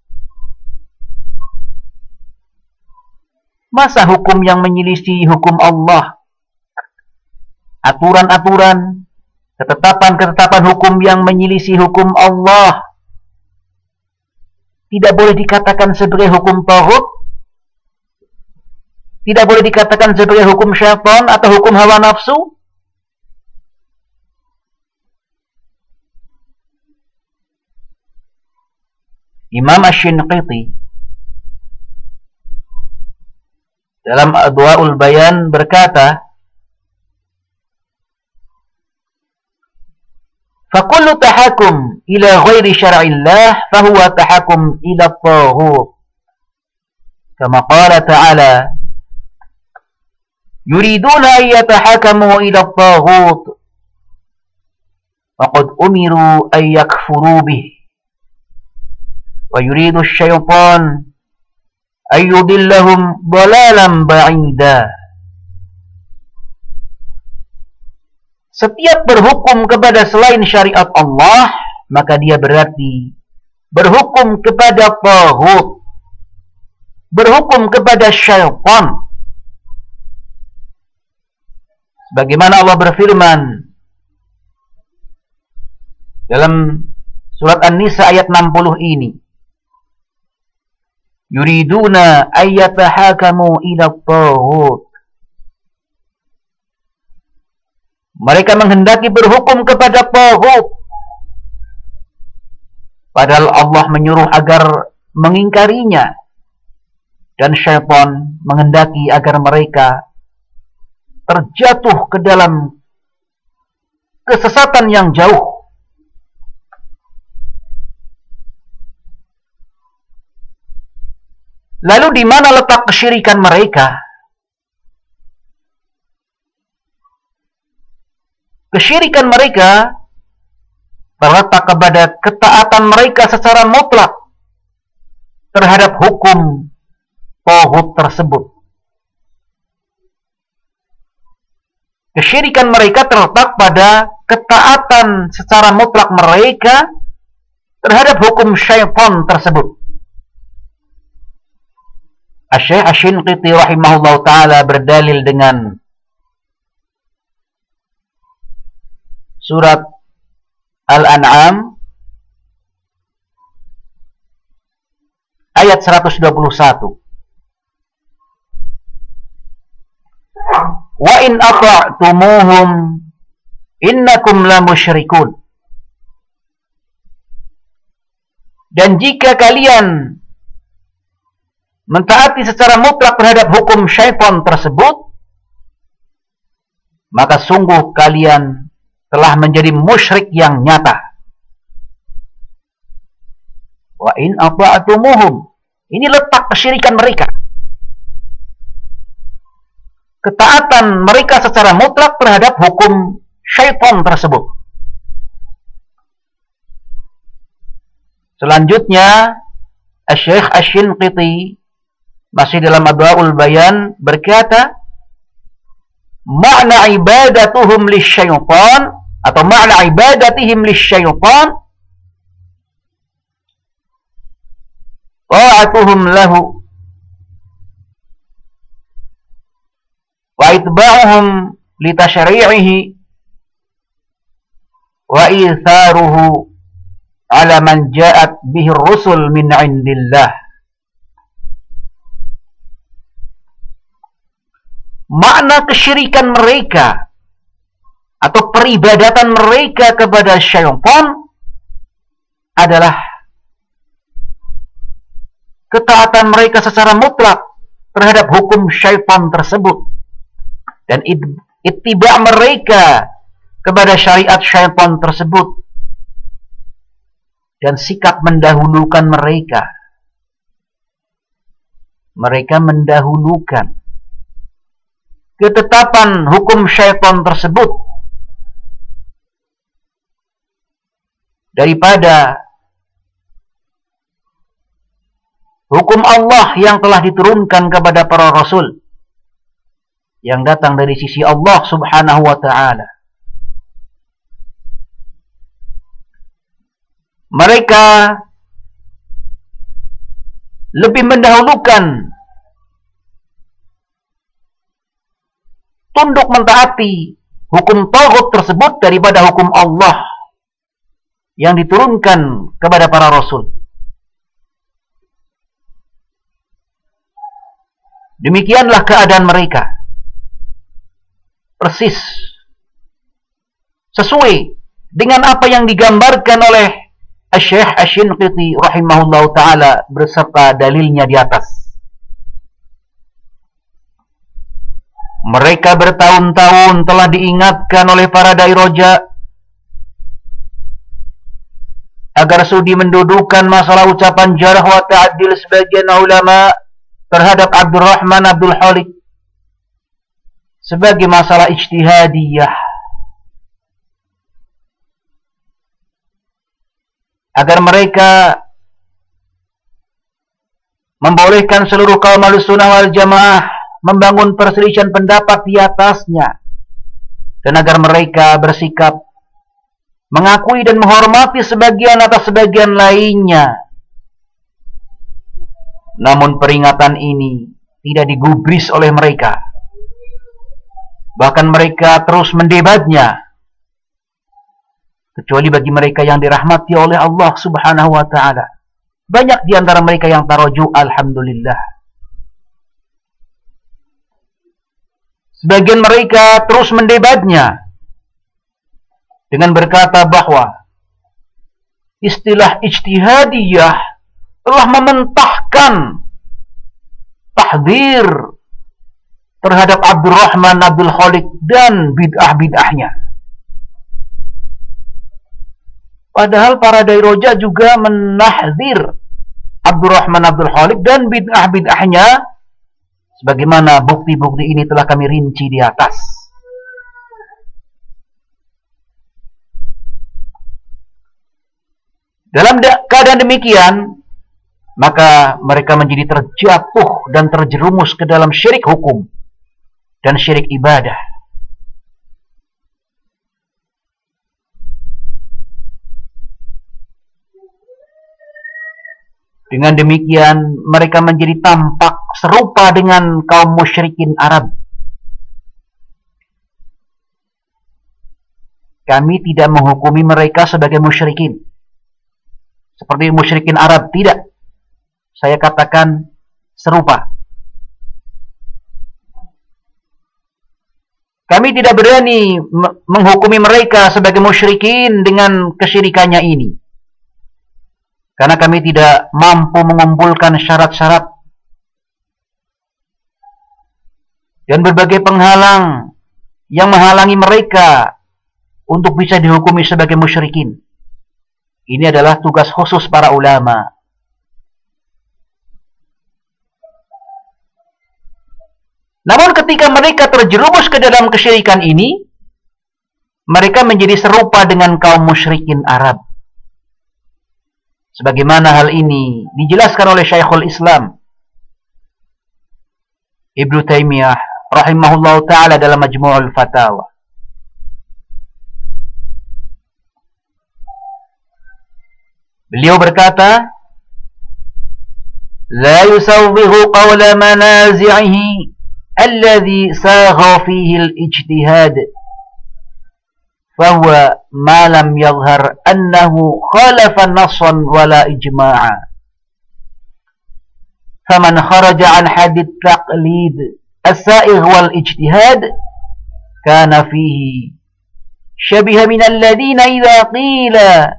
Masa hukum yang menyelisih hukum Allah, aturan-aturan, ketetapan-ketetapan hukum yang menyelisih hukum Allah tidak boleh dikatakan sebagai hukum taghut, tidak boleh dikatakan sebagai hukum syaitan atau hukum hawa nafsu? Imam Asy-Shinqiti dalam Adwa'ul Bayan berkata, فَكُلُّ تَحَكُمْ إِلَى غَيْرِ شَرْعِ اللَّهِ فَهُوَ تَحَكُمْ إِلَى الطَّاغُوتِ كما قال تعالى يريدون أن يتحاكموا إلى الطاغوت وقد أمروا أن يكفروا به ويريد الشيطان أن يضلهم ضلالا بعيدا. Setiap berhukum kepada selain syariat Allah, maka dia berarti berhukum kepada taghut, berhukum kepada syaitan. Bagaimana Allah berfirman dalam surat An-Nisa ayat 60 ini, yuriduna ayyatahakamu ila taghut. Mereka menghendaki berhukum kepada taghut, padahal Allah menyuruh agar mengingkarinya, dan syaitan menghendaki agar mereka terjatuh ke dalam kesesatan yang jauh. Lalu di mana letak kesyirikan mereka? Kesyirikan mereka terletak kepada ketaatan mereka secara mutlak terhadap hukum taghut tersebut. Kesyirikan mereka terletak pada ketaatan secara mutlak mereka terhadap hukum syaitan tersebut. Asy-Syaikh Asy-Shinqiti rahimahullah ta'ala berdalil dengan surat Al-An'am ayat 121. Wa in ata'tumuhum innakum la musyrikun. Dan jika kalian mentaati secara mutlak terhadap hukum syaitan tersebut, maka sungguh kalian telah menjadi musyrik yang nyata. Wa in ata'tumuhum, ini letak kesyirikan mereka. Ketaatan mereka secara mutlak terhadap hukum syaitan tersebut. Selanjutnya, Asy-Syaikh Asy-Shinqiti masih dalam Adwa'ul Bayan berkata, makna ibadatuhum lisyaitan atau makna ibadatihim lisyaitan ta'atuhum lahu wa itba'uhum li tasyri'ihi wa itharuhu ala man ja'at bihi ar-rusul min 'indillah. Makna kesyirikan mereka atau peribadatan mereka kepada syaitan adalah ketaatan mereka secara mutlak terhadap hukum syaitan tersebut, dan ittiba' mereka kepada syariat syaitan tersebut, dan sikap mendahulukan mereka mereka mendahulukan ketetapan hukum syaitan tersebut daripada hukum Allah yang telah diturunkan kepada para rasul yang datang dari sisi Allah subhanahu wa ta'ala. Mereka lebih mendahulukan tunduk mentaati hukum taghut tersebut daripada hukum Allah yang diturunkan kepada para rasul. Demikianlah keadaan mereka. Persis sesuai dengan apa yang digambarkan oleh Syekh Asy-Shinqiti rahimahullahu taala beserta dalilnya di atas. Mereka bertahun-tahun telah diingatkan oleh para dai roja agar sudi mendudukan masalah ucapan jarh wa ta'dil sebagian ulama terhadap Abdurrahman Abdul Khaliq sebagai masalah ijtihadiyah, agar mereka membolehkan seluruh kaum Ahlussunnah wal Jamaah membangun perselisihan pendapat di atasnya, dan agar mereka bersikap mengakui dan menghormati sebagian atas sebagian lainnya. Namun peringatan ini tidak digubris oleh mereka. Bahkan mereka terus mendebatnya. Kecuali bagi mereka yang dirahmati oleh Allah subhanahu wa ta'ala. Banyak di antara mereka yang taroju, alhamdulillah. Sebagian mereka terus mendebatnya dengan berkata bahwa istilah ijtihadiyah telah mementahkan tahdzir terhadap Abdurrahman Abdul Khaliq dan bid'ah-bid'ahnya. Padahal para dai roja juga menahdzir Abdurrahman Abdul Khaliq dan bid'ah-bid'ahnya, sebagaimana bukti-bukti ini telah kami rinci di atas. Dalam keadaan demikian, maka mereka menjadi terjatuh dan terjerumus ke dalam syirik hukum dan syirik ibadah. Dengan demikian, mereka menjadi tampak serupa dengan kaum musyrikin Arab. Kami tidak menghukumi mereka sebagai musyrikin seperti musyrikin Arab, tidak. Saya katakan serupa. Kami tidak berani menghukumi mereka sebagai musyrikin dengan kesyirikannya ini, karena kami tidak mampu mengumpulkan syarat-syarat dan berbagai penghalang yang menghalangi mereka untuk bisa dihukumi sebagai musyrikin. Ini adalah tugas khusus para ulama. Namun ketika mereka terjerumus ke dalam kesyirikan ini, mereka menjadi serupa dengan kaum musyrikin Arab. Sebagaimana hal ini dijelaskan oleh Syekhul Islam Ibnu Taimiyah rahimahullahu ta'ala dalam Majmu'ul Fatawa. Beliau berkata, la yusawwihu qawla manazi'ihi alladhi sagha fihi al-ijtihad fahuwa ma lam yadhhar annahu khalafa nassan wala ijma'a. Faman kharaja an hadith taqlid as-sa'igh wal ijtihad kana fihi shabiha min alladhina idha qila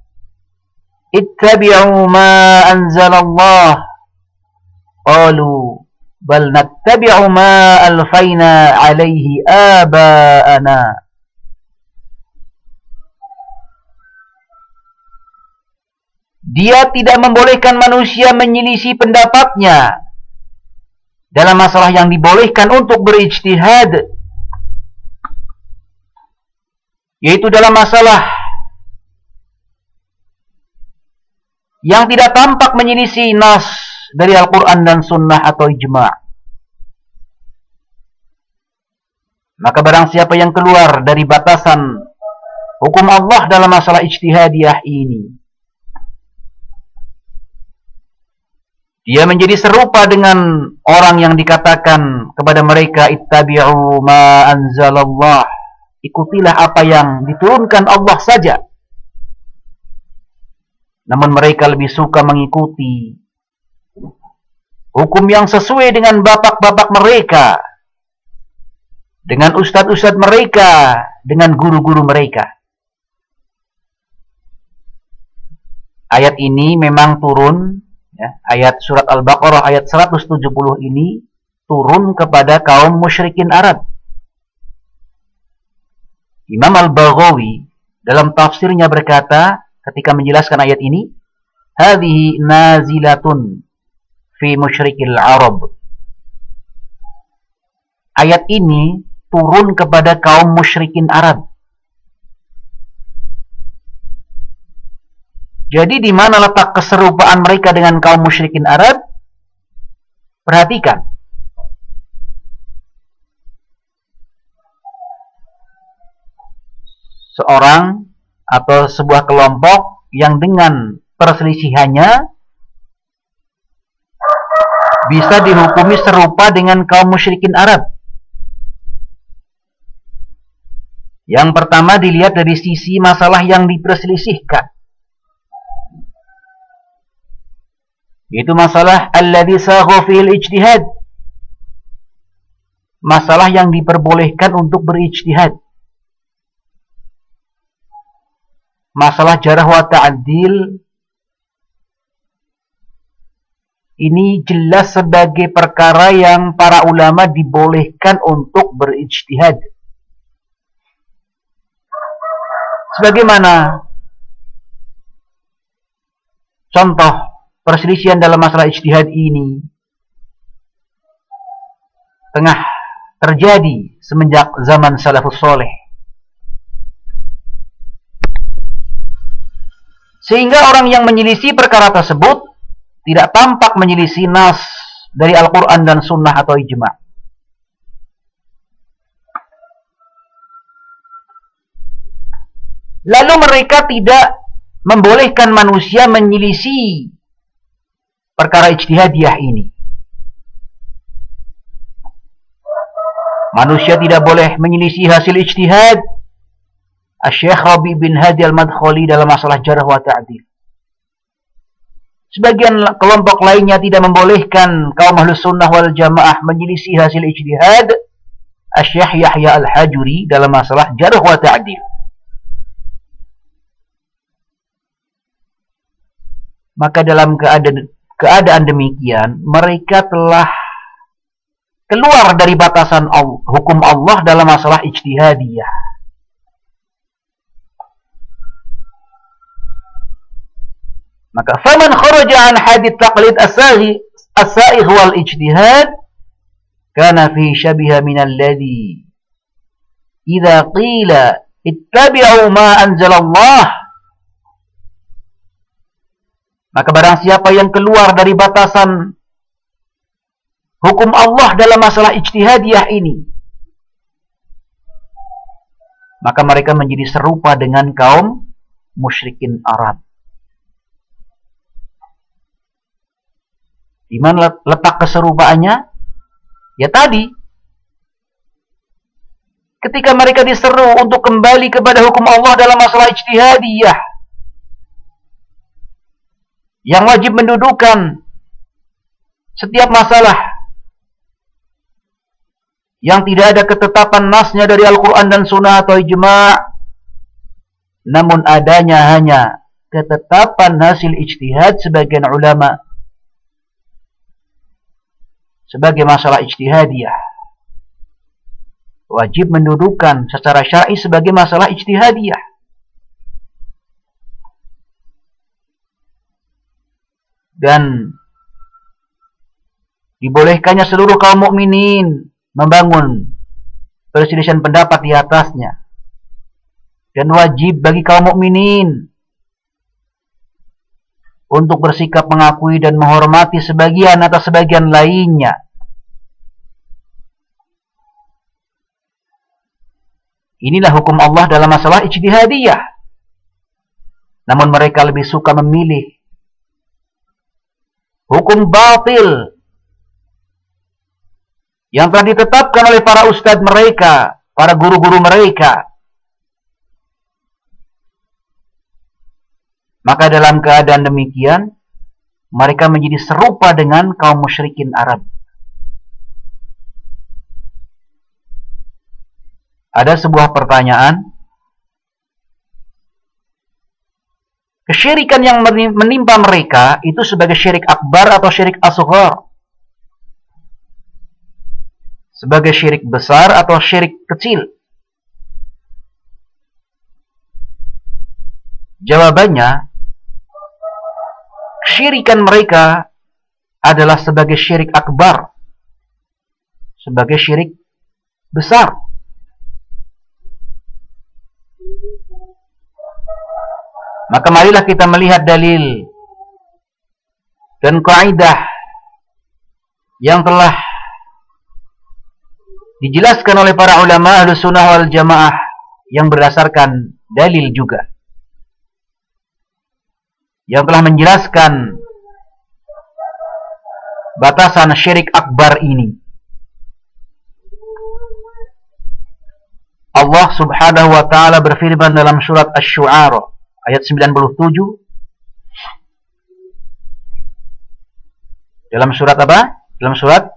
ittabi'u ma anzala Allah qalu bal nattabi'u ma alfayna alaihi aba'ana. Dia tidak membolehkan manusia menyelisih pendapatnya dalam masalah yang dibolehkan untuk berijtihad, yaitu dalam masalah yang tidak tampak menyelisih nas dari Al-Quran dan Sunnah atau ijma'. Maka barang siapa yang keluar dari batasan hukum Allah dalam masalah ijtihadiyah ini, dia menjadi serupa dengan orang yang dikatakan kepada mereka, ittabi'u ma anzalallah, ikutilah apa yang diturunkan Allah saja. Namun mereka lebih suka mengikuti hukum yang sesuai dengan bapak-bapak mereka, dengan ustadz-ustadz mereka, dengan guru-guru mereka. Ayat ini memang turun, ya, ayat surat Al-Baqarah ayat 170 ini turun kepada kaum musyrikin Arab. Imam Al-Baghawi dalam tafsirnya berkata, ketika menjelaskan ayat ini, hadhihi nazilatun fi musyrikil Arab. Ayat ini turun kepada kaum musyrikin Arab. Jadi di mana letak keserupaan mereka dengan kaum musyrikin Arab? Perhatikan. Seorang atau sebuah kelompok yang dengan perselisihannya bisa dihukumi serupa dengan kaum musyrikin Arab. Yang pertama dilihat dari sisi masalah yang diperselisihkan, yaitu masalah alladzi sagha fil ijtihad, masalah yang diperbolehkan untuk berijtihad. Masalah jarh wa ta'dil ini jelas sebagai perkara yang para ulama dibolehkan untuk berijtihad. Sebagaimana contoh perselisihan dalam masalah ijtihad ini tengah terjadi semenjak zaman salafus saleh. Sehingga orang yang menyelisih perkara tersebut tidak tampak menyelisih nas dari Al-Quran dan Sunnah atau ijma'. Lalu mereka tidak membolehkan manusia menyelisih perkara ijtihadiyah ini. Manusia tidak boleh menyelisih hasil ijtihad Syekh Rabi bin Hadi al-Madkhali dalam masalah jarh wa ta'dil. Sebagian kelompok lainnya tidak membolehkan kaum Ahlus Sunnah wal Jamaah menyelisih hasil ijtihad Syekh Yahya al-Hajuri dalam masalah jarh wa ta'dil. Maka dalam keadaan demikian, mereka telah keluar dari batasan hukum Allah dalam masalah ijtihadiyah. Maka faman kharaja an hadith taqlid as-sa'igh wal ijtihad kana fi shabiha min alladhi idza qila ittabi'u ma anzalallah. Maka barang siapa yang keluar dari batasan hukum Allah dalam masalah ijtihadiyah ini, maka mereka menjadi serupa dengan kaum musyrikin Arab. Di mana letak keserupaannya? Ya tadi, ketika mereka diseru untuk kembali kepada hukum Allah dalam masalah ijtihadiyah, yang wajib mendudukan setiap masalah yang tidak ada ketetapan nasnya dari Al-Quran dan Sunnah atau ijma', namun adanya hanya ketetapan hasil ijtihad sebagian ulama sebagai masalah ijtihadiyah, wajib mendudukan secara syar'i sebagai masalah ijtihadiyah. Dan dibolehkannya seluruh kaum mukminin membangun perselisihan pendapat di atasnya, dan wajib bagi kaum mukminin untuk bersikap mengakui dan menghormati sebagian atas sebagian lainnya. Inilah hukum Allah dalam masalah ijtihadiyah. Namun mereka lebih suka memilih hukum batil yang telah ditetapkan oleh para ustadz mereka, para guru-guru mereka. Maka dalam keadaan demikian, mereka menjadi serupa dengan kaum musyrikin Arab. Ada sebuah pertanyaan, kesyirikan yang menimpa mereka itu sebagai syirik akbar atau syirik asghar? Sebagai syirik besar atau syirik kecil? Jawabannya, kesyirikan mereka adalah sebagai syirik akbar, sebagai syirik besar. Maka marilah kita melihat dalil dan kaidah yang telah dijelaskan oleh para ulama Ahlus Sunnah wal Jamaah yang berdasarkan dalil juga, yang telah menjelaskan batasan syirik akbar ini. Allah Subhanahu wa taala berfirman dalam surat Asy-Syu'ara ayat 97. Dalam surat apa? Dalam surat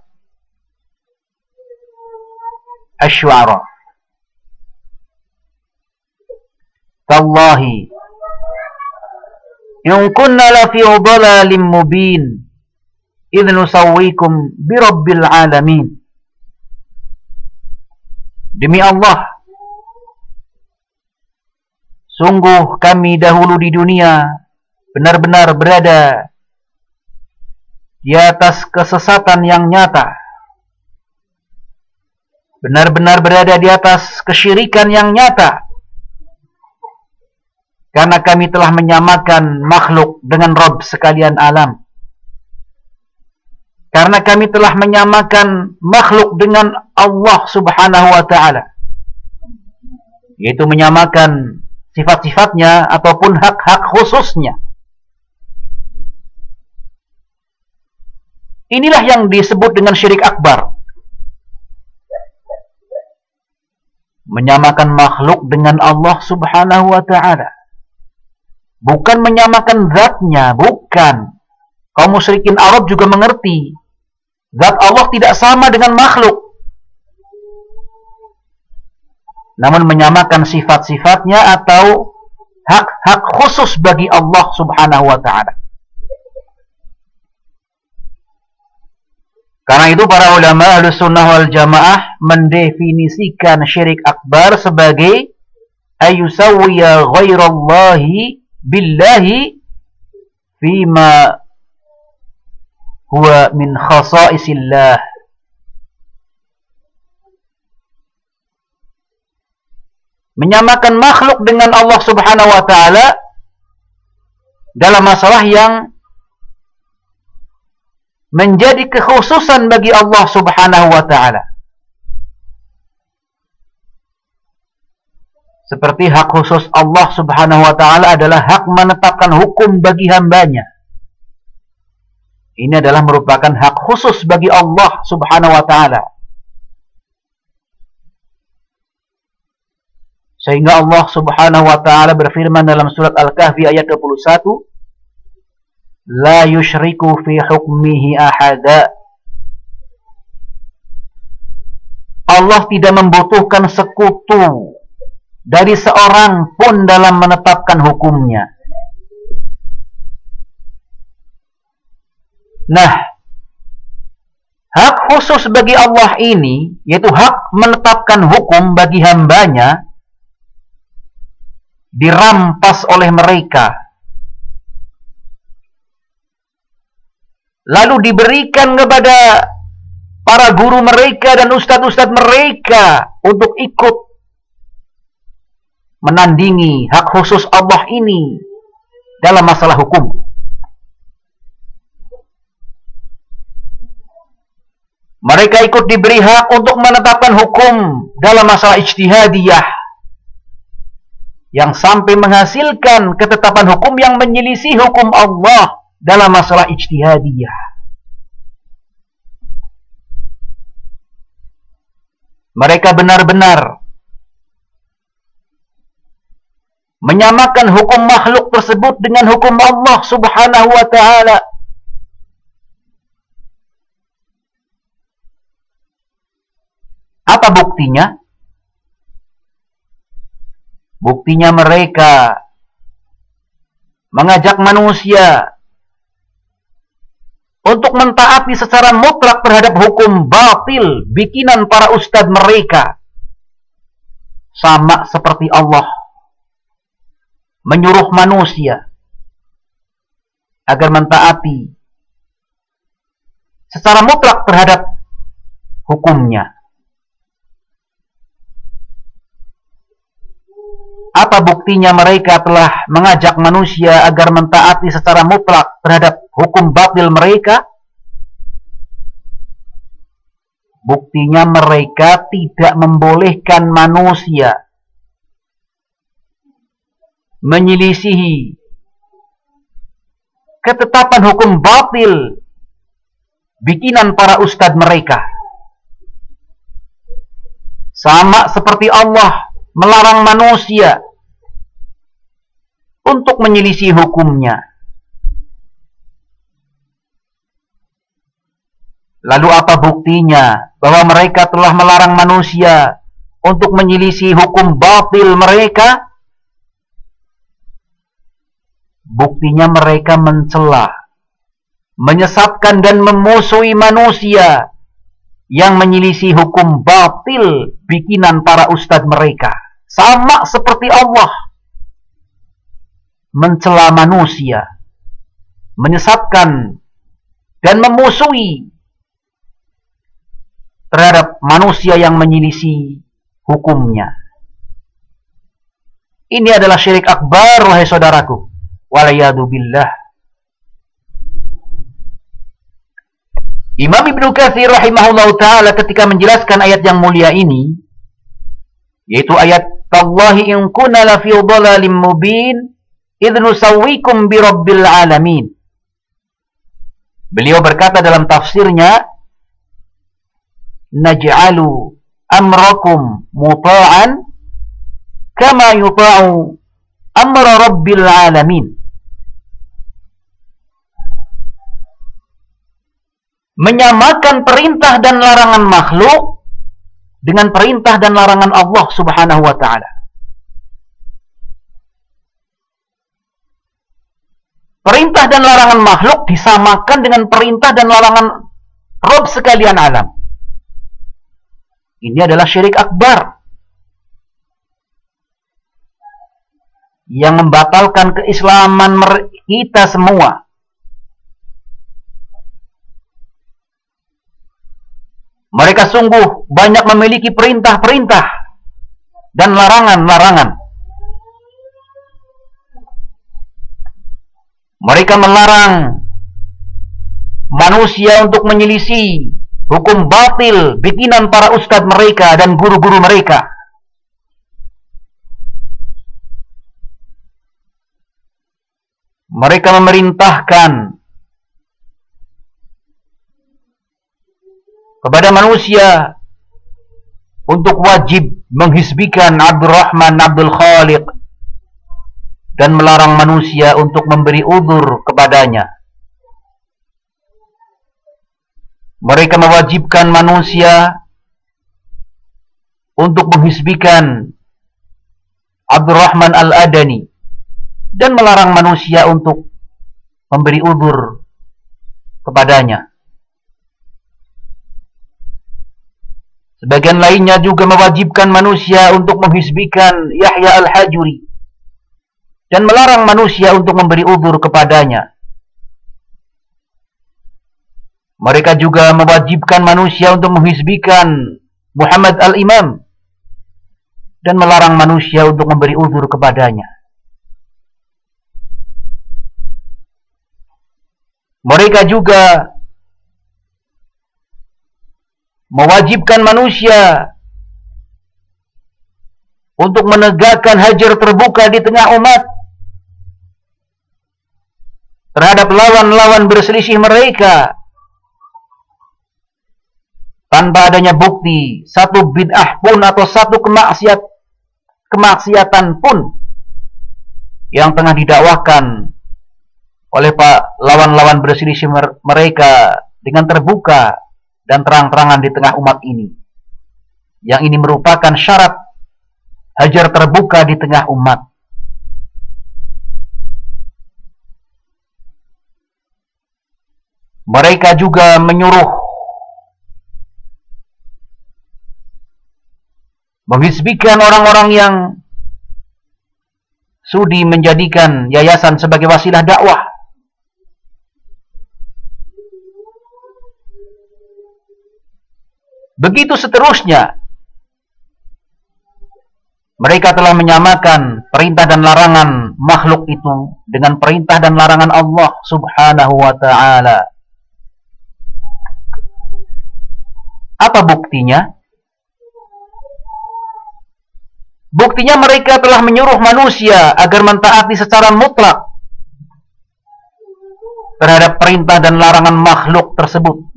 Asy-Syu'ara. Tallahi in kunna la fi dhalalin mubin idh nusawwikum bi rabbil alamin. Demi Allah, sungguh kami dahulu di dunia benar-benar berada di atas kesesatan yang nyata, benar-benar berada di atas kesyirikan yang nyata, karena kami telah menyamakan makhluk dengan Rabb sekalian alam. Karena kami telah menyamakan makhluk dengan Allah Subhanahu wa ta'ala, yaitu menyamakan sifat-sifatnya ataupun hak-hak khususnya. Inilah yang disebut dengan syirik akbar. Menyamakan makhluk dengan Allah Subhanahu wa ta'ala. Bukan menyamakan zatnya, bukan. Kaum musyrikin Arab juga mengerti zat Allah tidak sama dengan makhluk, namun menyamakan sifat-sifatnya atau hak-hak khusus bagi Allah Subhanahu wa ta'ala. Karena itu para ulama Ahlus Sunnah wal Jamaah mendefinisikan syirik akbar sebagai ayyusawwiya ghairallahi billahi fima huwa min khasaisillah. Menyamakan makhluk dengan Allah Subhanahu wa ta'ala dalam masalah yang menjadi kekhususan bagi Allah Subhanahu wa ta'ala. Seperti hak khusus Allah Subhanahu wa ta'ala adalah hak menetapkan hukum bagi hambanya. Ini adalah merupakan hak khusus bagi Allah Subhanahu wa ta'ala. Sehingga Allah Subhanahu wa ta'ala berfirman dalam surat Al-Kahfi ayat 21, la yushriku fi hukmihi ahada. Allah tidak membutuhkan sekutu dari seorang pun dalam menetapkan hukumnya. Nah, hak khusus bagi Allah ini, yaitu hak menetapkan hukum bagi hambanya, dirampas oleh mereka. lalu diberikan kepada para guru mereka dan ustadz-ustadz mereka untuk ikut menandingi hak khusus Allah ini dalam masalah hukum. Mereka ikut diberi hak untuk menetapkan hukum dalam masalah ijtihadiyah yang sampai menghasilkan ketetapan hukum yang menyelisih hukum Allah dalam masalah ijtihadiyah. Mereka benar-benar menyamakan hukum makhluk tersebut dengan hukum Allah Subhanahu wa ta'ala. Apa buktinya? Buktinya mereka mengajak manusia untuk mentaati secara mutlak terhadap hukum batil bikinan para ustadz mereka. Sama seperti Allah menyuruh manusia agar mentaati secara mutlak terhadap hukumnya. Apa buktinya mereka telah mengajak manusia agar mentaati secara mutlak terhadap hukum batil mereka? Buktinya mereka tidak membolehkan manusia menyelisihi ketetapan hukum batil bikinan para ustadz mereka. Sama seperti Allah melarang manusia untuk menyelisih hukumnya. Lalu apa buktinya bahwa mereka telah melarang manusia untuk menyelisih hukum batil mereka? Buktinya mereka mencela, menyesatkan dan memusuhi manusia yang menyelisih hukum batil bikinan para ustadz mereka. Sama seperti Allah mencela manusia, menyesatkan dan memusuhi terhadap manusia yang menyelisih hukumnya. Ini adalah syirik akbar, wahai saudaraku. Walayyadubillah. Imam Ibnu Katsir rahimahullah ta'ala ketika menjelaskan ayat yang mulia ini, yaitu ayat Tallahi in kunna lafi dhalalim mubin idh nusawwikum birabbil alamin. Beliau berkata dalam tafsirnya, naj'alu amrakum muta'an kama yuta'u amra rabbil alamin. Menyamakan perintah dan larangan makhluk dengan perintah dan larangan Allah Subhanahu wa ta'ala. Perintah dan larangan makhluk disamakan dengan perintah dan larangan Rabb sekalian alam. Ini adalah syirik akbar yang membatalkan keislaman kita semua. Mereka sungguh banyak memiliki perintah-perintah dan larangan-larangan. Mereka melarang manusia untuk menyelisih hukum batil bikinan para ustadz mereka dan guru-guru mereka. Mereka memerintahkan kepada manusia untuk wajib menghisbikan Abdurrahman Abdul Khaliq dan melarang manusia untuk memberi uzur kepadanya. Mereka mewajibkan manusia untuk menghisbikan Abdurrahman Al-Adani dan melarang manusia untuk memberi uzur kepadanya. Sebagian lainnya juga mewajibkan manusia untuk menghisbikan Yahya Al-Hajuri dan melarang manusia untuk memberi uzur kepadanya. Mereka juga mewajibkan manusia untuk menghizbikan Muhammad al-Imam dan melarang manusia untuk memberi uzur kepadanya. Mereka juga mewajibkan manusia untuk menegakkan hajar terbuka di tengah umat terhadap lawan-lawan berselisih mereka tanpa adanya bukti satu bid'ah pun atau satu kemaksiatan pun yang tengah didakwakan oleh lawan-lawan berselisih mereka dengan terbuka dan terang-terangan di tengah umat ini. Yang ini merupakan syarat hajar terbuka di tengah umat. Mereka juga menyuruh menghizbikan orang-orang yang sudi menjadikan yayasan sebagai wasilah dakwah. Begitu seterusnya. Mereka telah menyamakan perintah dan larangan makhluk itu dengan perintah dan larangan Allah Subhanahu wa ta'ala. Apa buktinya? Buktinya mereka telah menyuruh manusia agar mentaati secara mutlak terhadap perintah dan larangan makhluk tersebut.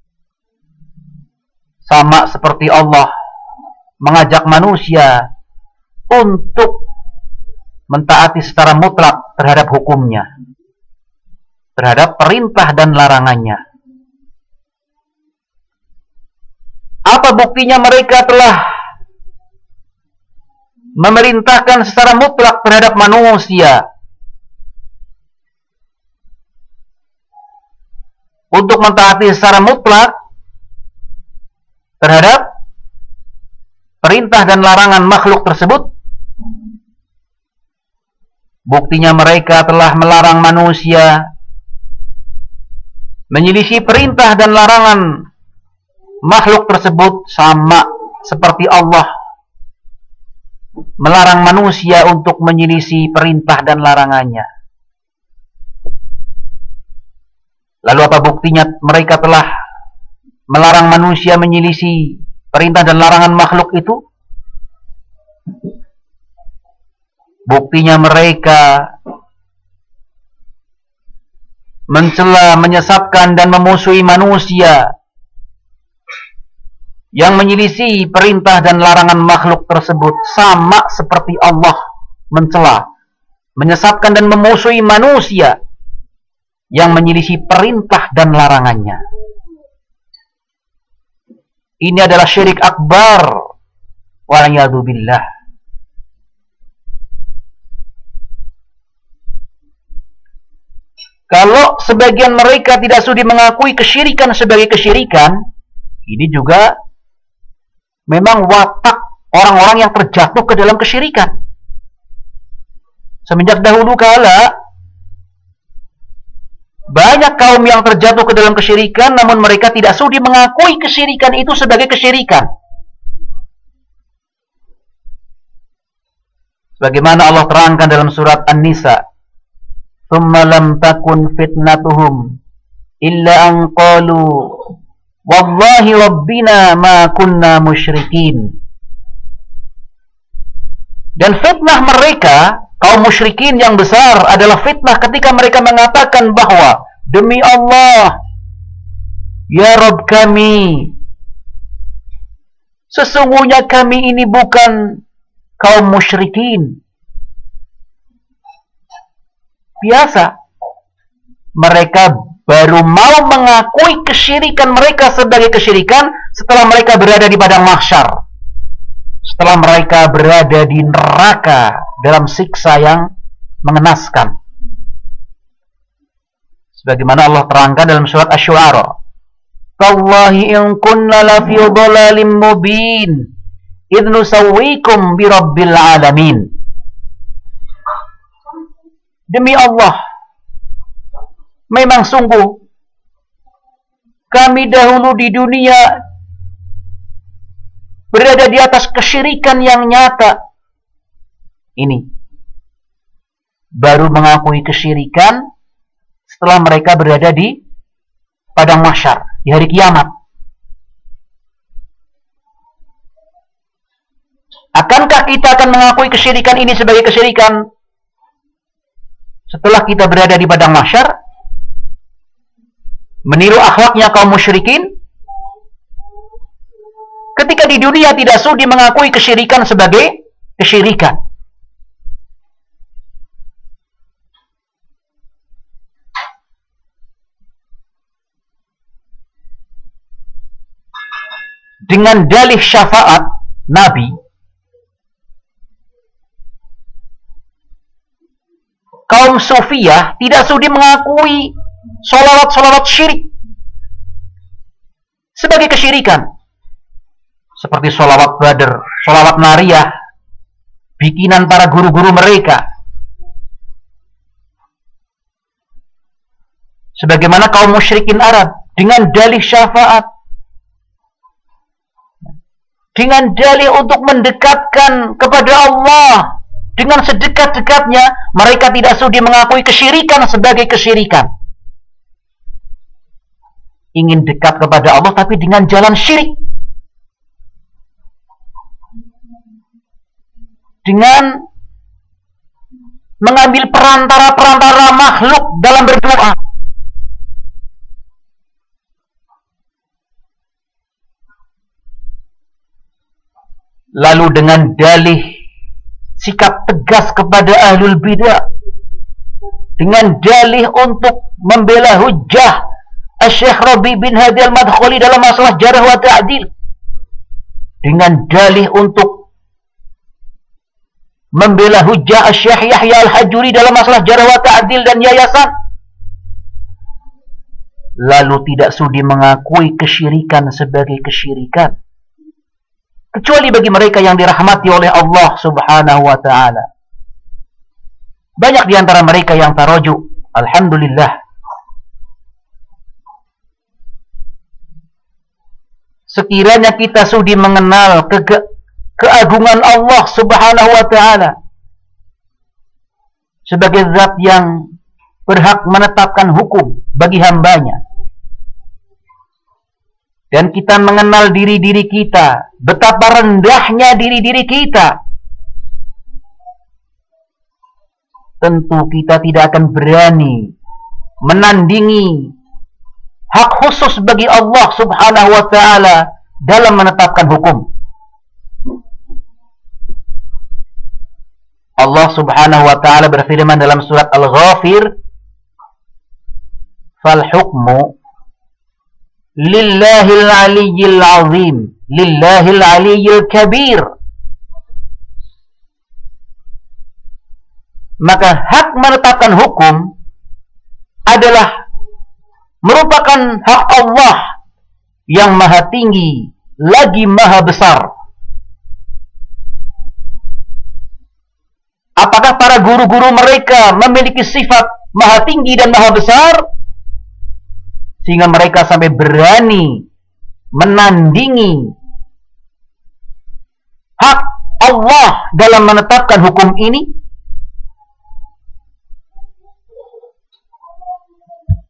Sama seperti Allah mengajak manusia untuk mentaati secara mutlak terhadap hukumnya, terhadap perintah dan larangannya. Apa buktinya mereka telah memerintahkan secara mutlak terhadap manusia untuk mentaati secara mutlak terhadap perintah dan larangan makhluk tersebut? Buktinya mereka telah melarang manusia menyelisih perintah dan larangan makhluk tersebut, sama seperti Allah melarang manusia untuk menyelisih perintah dan larangannya. Lalu apa buktinya mereka telah melarang manusia menyelisih perintah dan larangan makhluk itu? Buktinya mereka mencela, menyesatkan dan memusuhi manusia yang menyelisih perintah dan larangan makhluk tersebut, sama seperti Allah mencela, menyesatkan dan memusuhi manusia yang menyelisih perintah dan larangannya. Ini adalah syirik akbar. Wa'iyadzubillah. Kalau sebagian mereka tidak sudi mengakui kesyirikan sebagai kesyirikan, ini juga memang watak orang-orang yang terjatuh ke dalam kesyirikan. Semenjak dahulu kala, banyak kaum yang terjatuh ke dalam kesyirikan, namun mereka tidak sudi mengakui kesyirikan itu sebagai kesyirikan. Sebagaimana Allah terangkan dalam surat An-Nisa, "Tsumma lam takun fitnatuhum illa an qalu wallahi rabbina ma kunna musyrikin." Dan fitnah mereka, kaum musyrikin yang besar, adalah fitnah ketika mereka mengatakan bahwa demi Allah, ya Rabb kami, sesungguhnya kami ini bukan kaum musyrikin. Biasa, mereka baru mau mengakui kesyirikan mereka sebagai kesyirikan setelah mereka berada di padang mahsyar, setelah mereka berada di neraka dalam siksa yang mengenaskan. Sebagaimana Allah terangkan dalam surat Asy-Syu'ara, "Tallahi in kunna lafi dhalalin mubin idh nusawwikum bi rabbil alamin." Demi Allah, memang sungguh kami dahulu di dunia berada di atas kesyirikan yang nyata. Ini baru mengakui kesyirikan setelah mereka berada di padang mahsyar, di hari kiamat. Akankah kita akan mengakui kesyirikan ini sebagai kesyirikan setelah kita berada di padang mahsyar? Meniru akhlaknya kaum musyrikin ketika di dunia tidak sudi mengakui kesyirikan sebagai kesyirikan. Dengan dalih syafaat Nabi, kaum Sufiyah tidak sudi mengakui solawat-solawat syirik sebagai kesyirikan, seperti solawat Badr, solawat Nariyah, bikinan para guru-guru mereka. Sebagaimana kaum musyrikin Arab dengan dalih syafaat, dengan dalih untuk mendekatkan kepada Allah dengan sedekat-dekatnya, mereka tidak sudi mengakui kesyirikan sebagai kesyirikan. Ingin dekat kepada Allah tapi dengan jalan syirik, dengan mengambil perantara-perantara makhluk dalam berdoa. Lalu dengan dalih sikap tegas kepada ahlul bidah, dengan dalih untuk membela hujjah Syekh Rabi bin Hadi al-Madkhali dalam masalah jarh wa ta'dil, dengan dalih untuk membela hujjah Syekh Yahya al-Hajuri dalam masalah jarh wa ta'dil dan yayasan, lalu tidak sudi mengakui kesyirikan sebagai kesyirikan, kecuali bagi mereka yang dirahmati oleh Allah Subhanahu wa ta'ala. Banyak di antara mereka yang taroju, alhamdulillah. Sekiranya kita sudi mengenal keagungan Allah Subhanahu wa ta'ala sebagai zat yang berhak menetapkan hukum bagi hambanya, dan kita mengenal diri-diri kita, betapa rendahnya diri-diri kita, tentu kita tidak akan berani menandingi hak khusus bagi Allah Subhanahu wa ta'ala dalam menetapkan hukum. Allah Subhanahu wa ta'ala berfirman dalam surat Al-Ghafir, "Fal hukmu lillahil aliyyil azim, lillahil aliyyil kabir." Maka hak menetapkan hukum adalah merupakan hak Allah yang maha tinggi lagi maha besar. Apakah para guru-guru mereka memiliki sifat maha tinggi dan maha besar sehingga mereka sampai berani menandingi hak Allah dalam menetapkan hukum ini?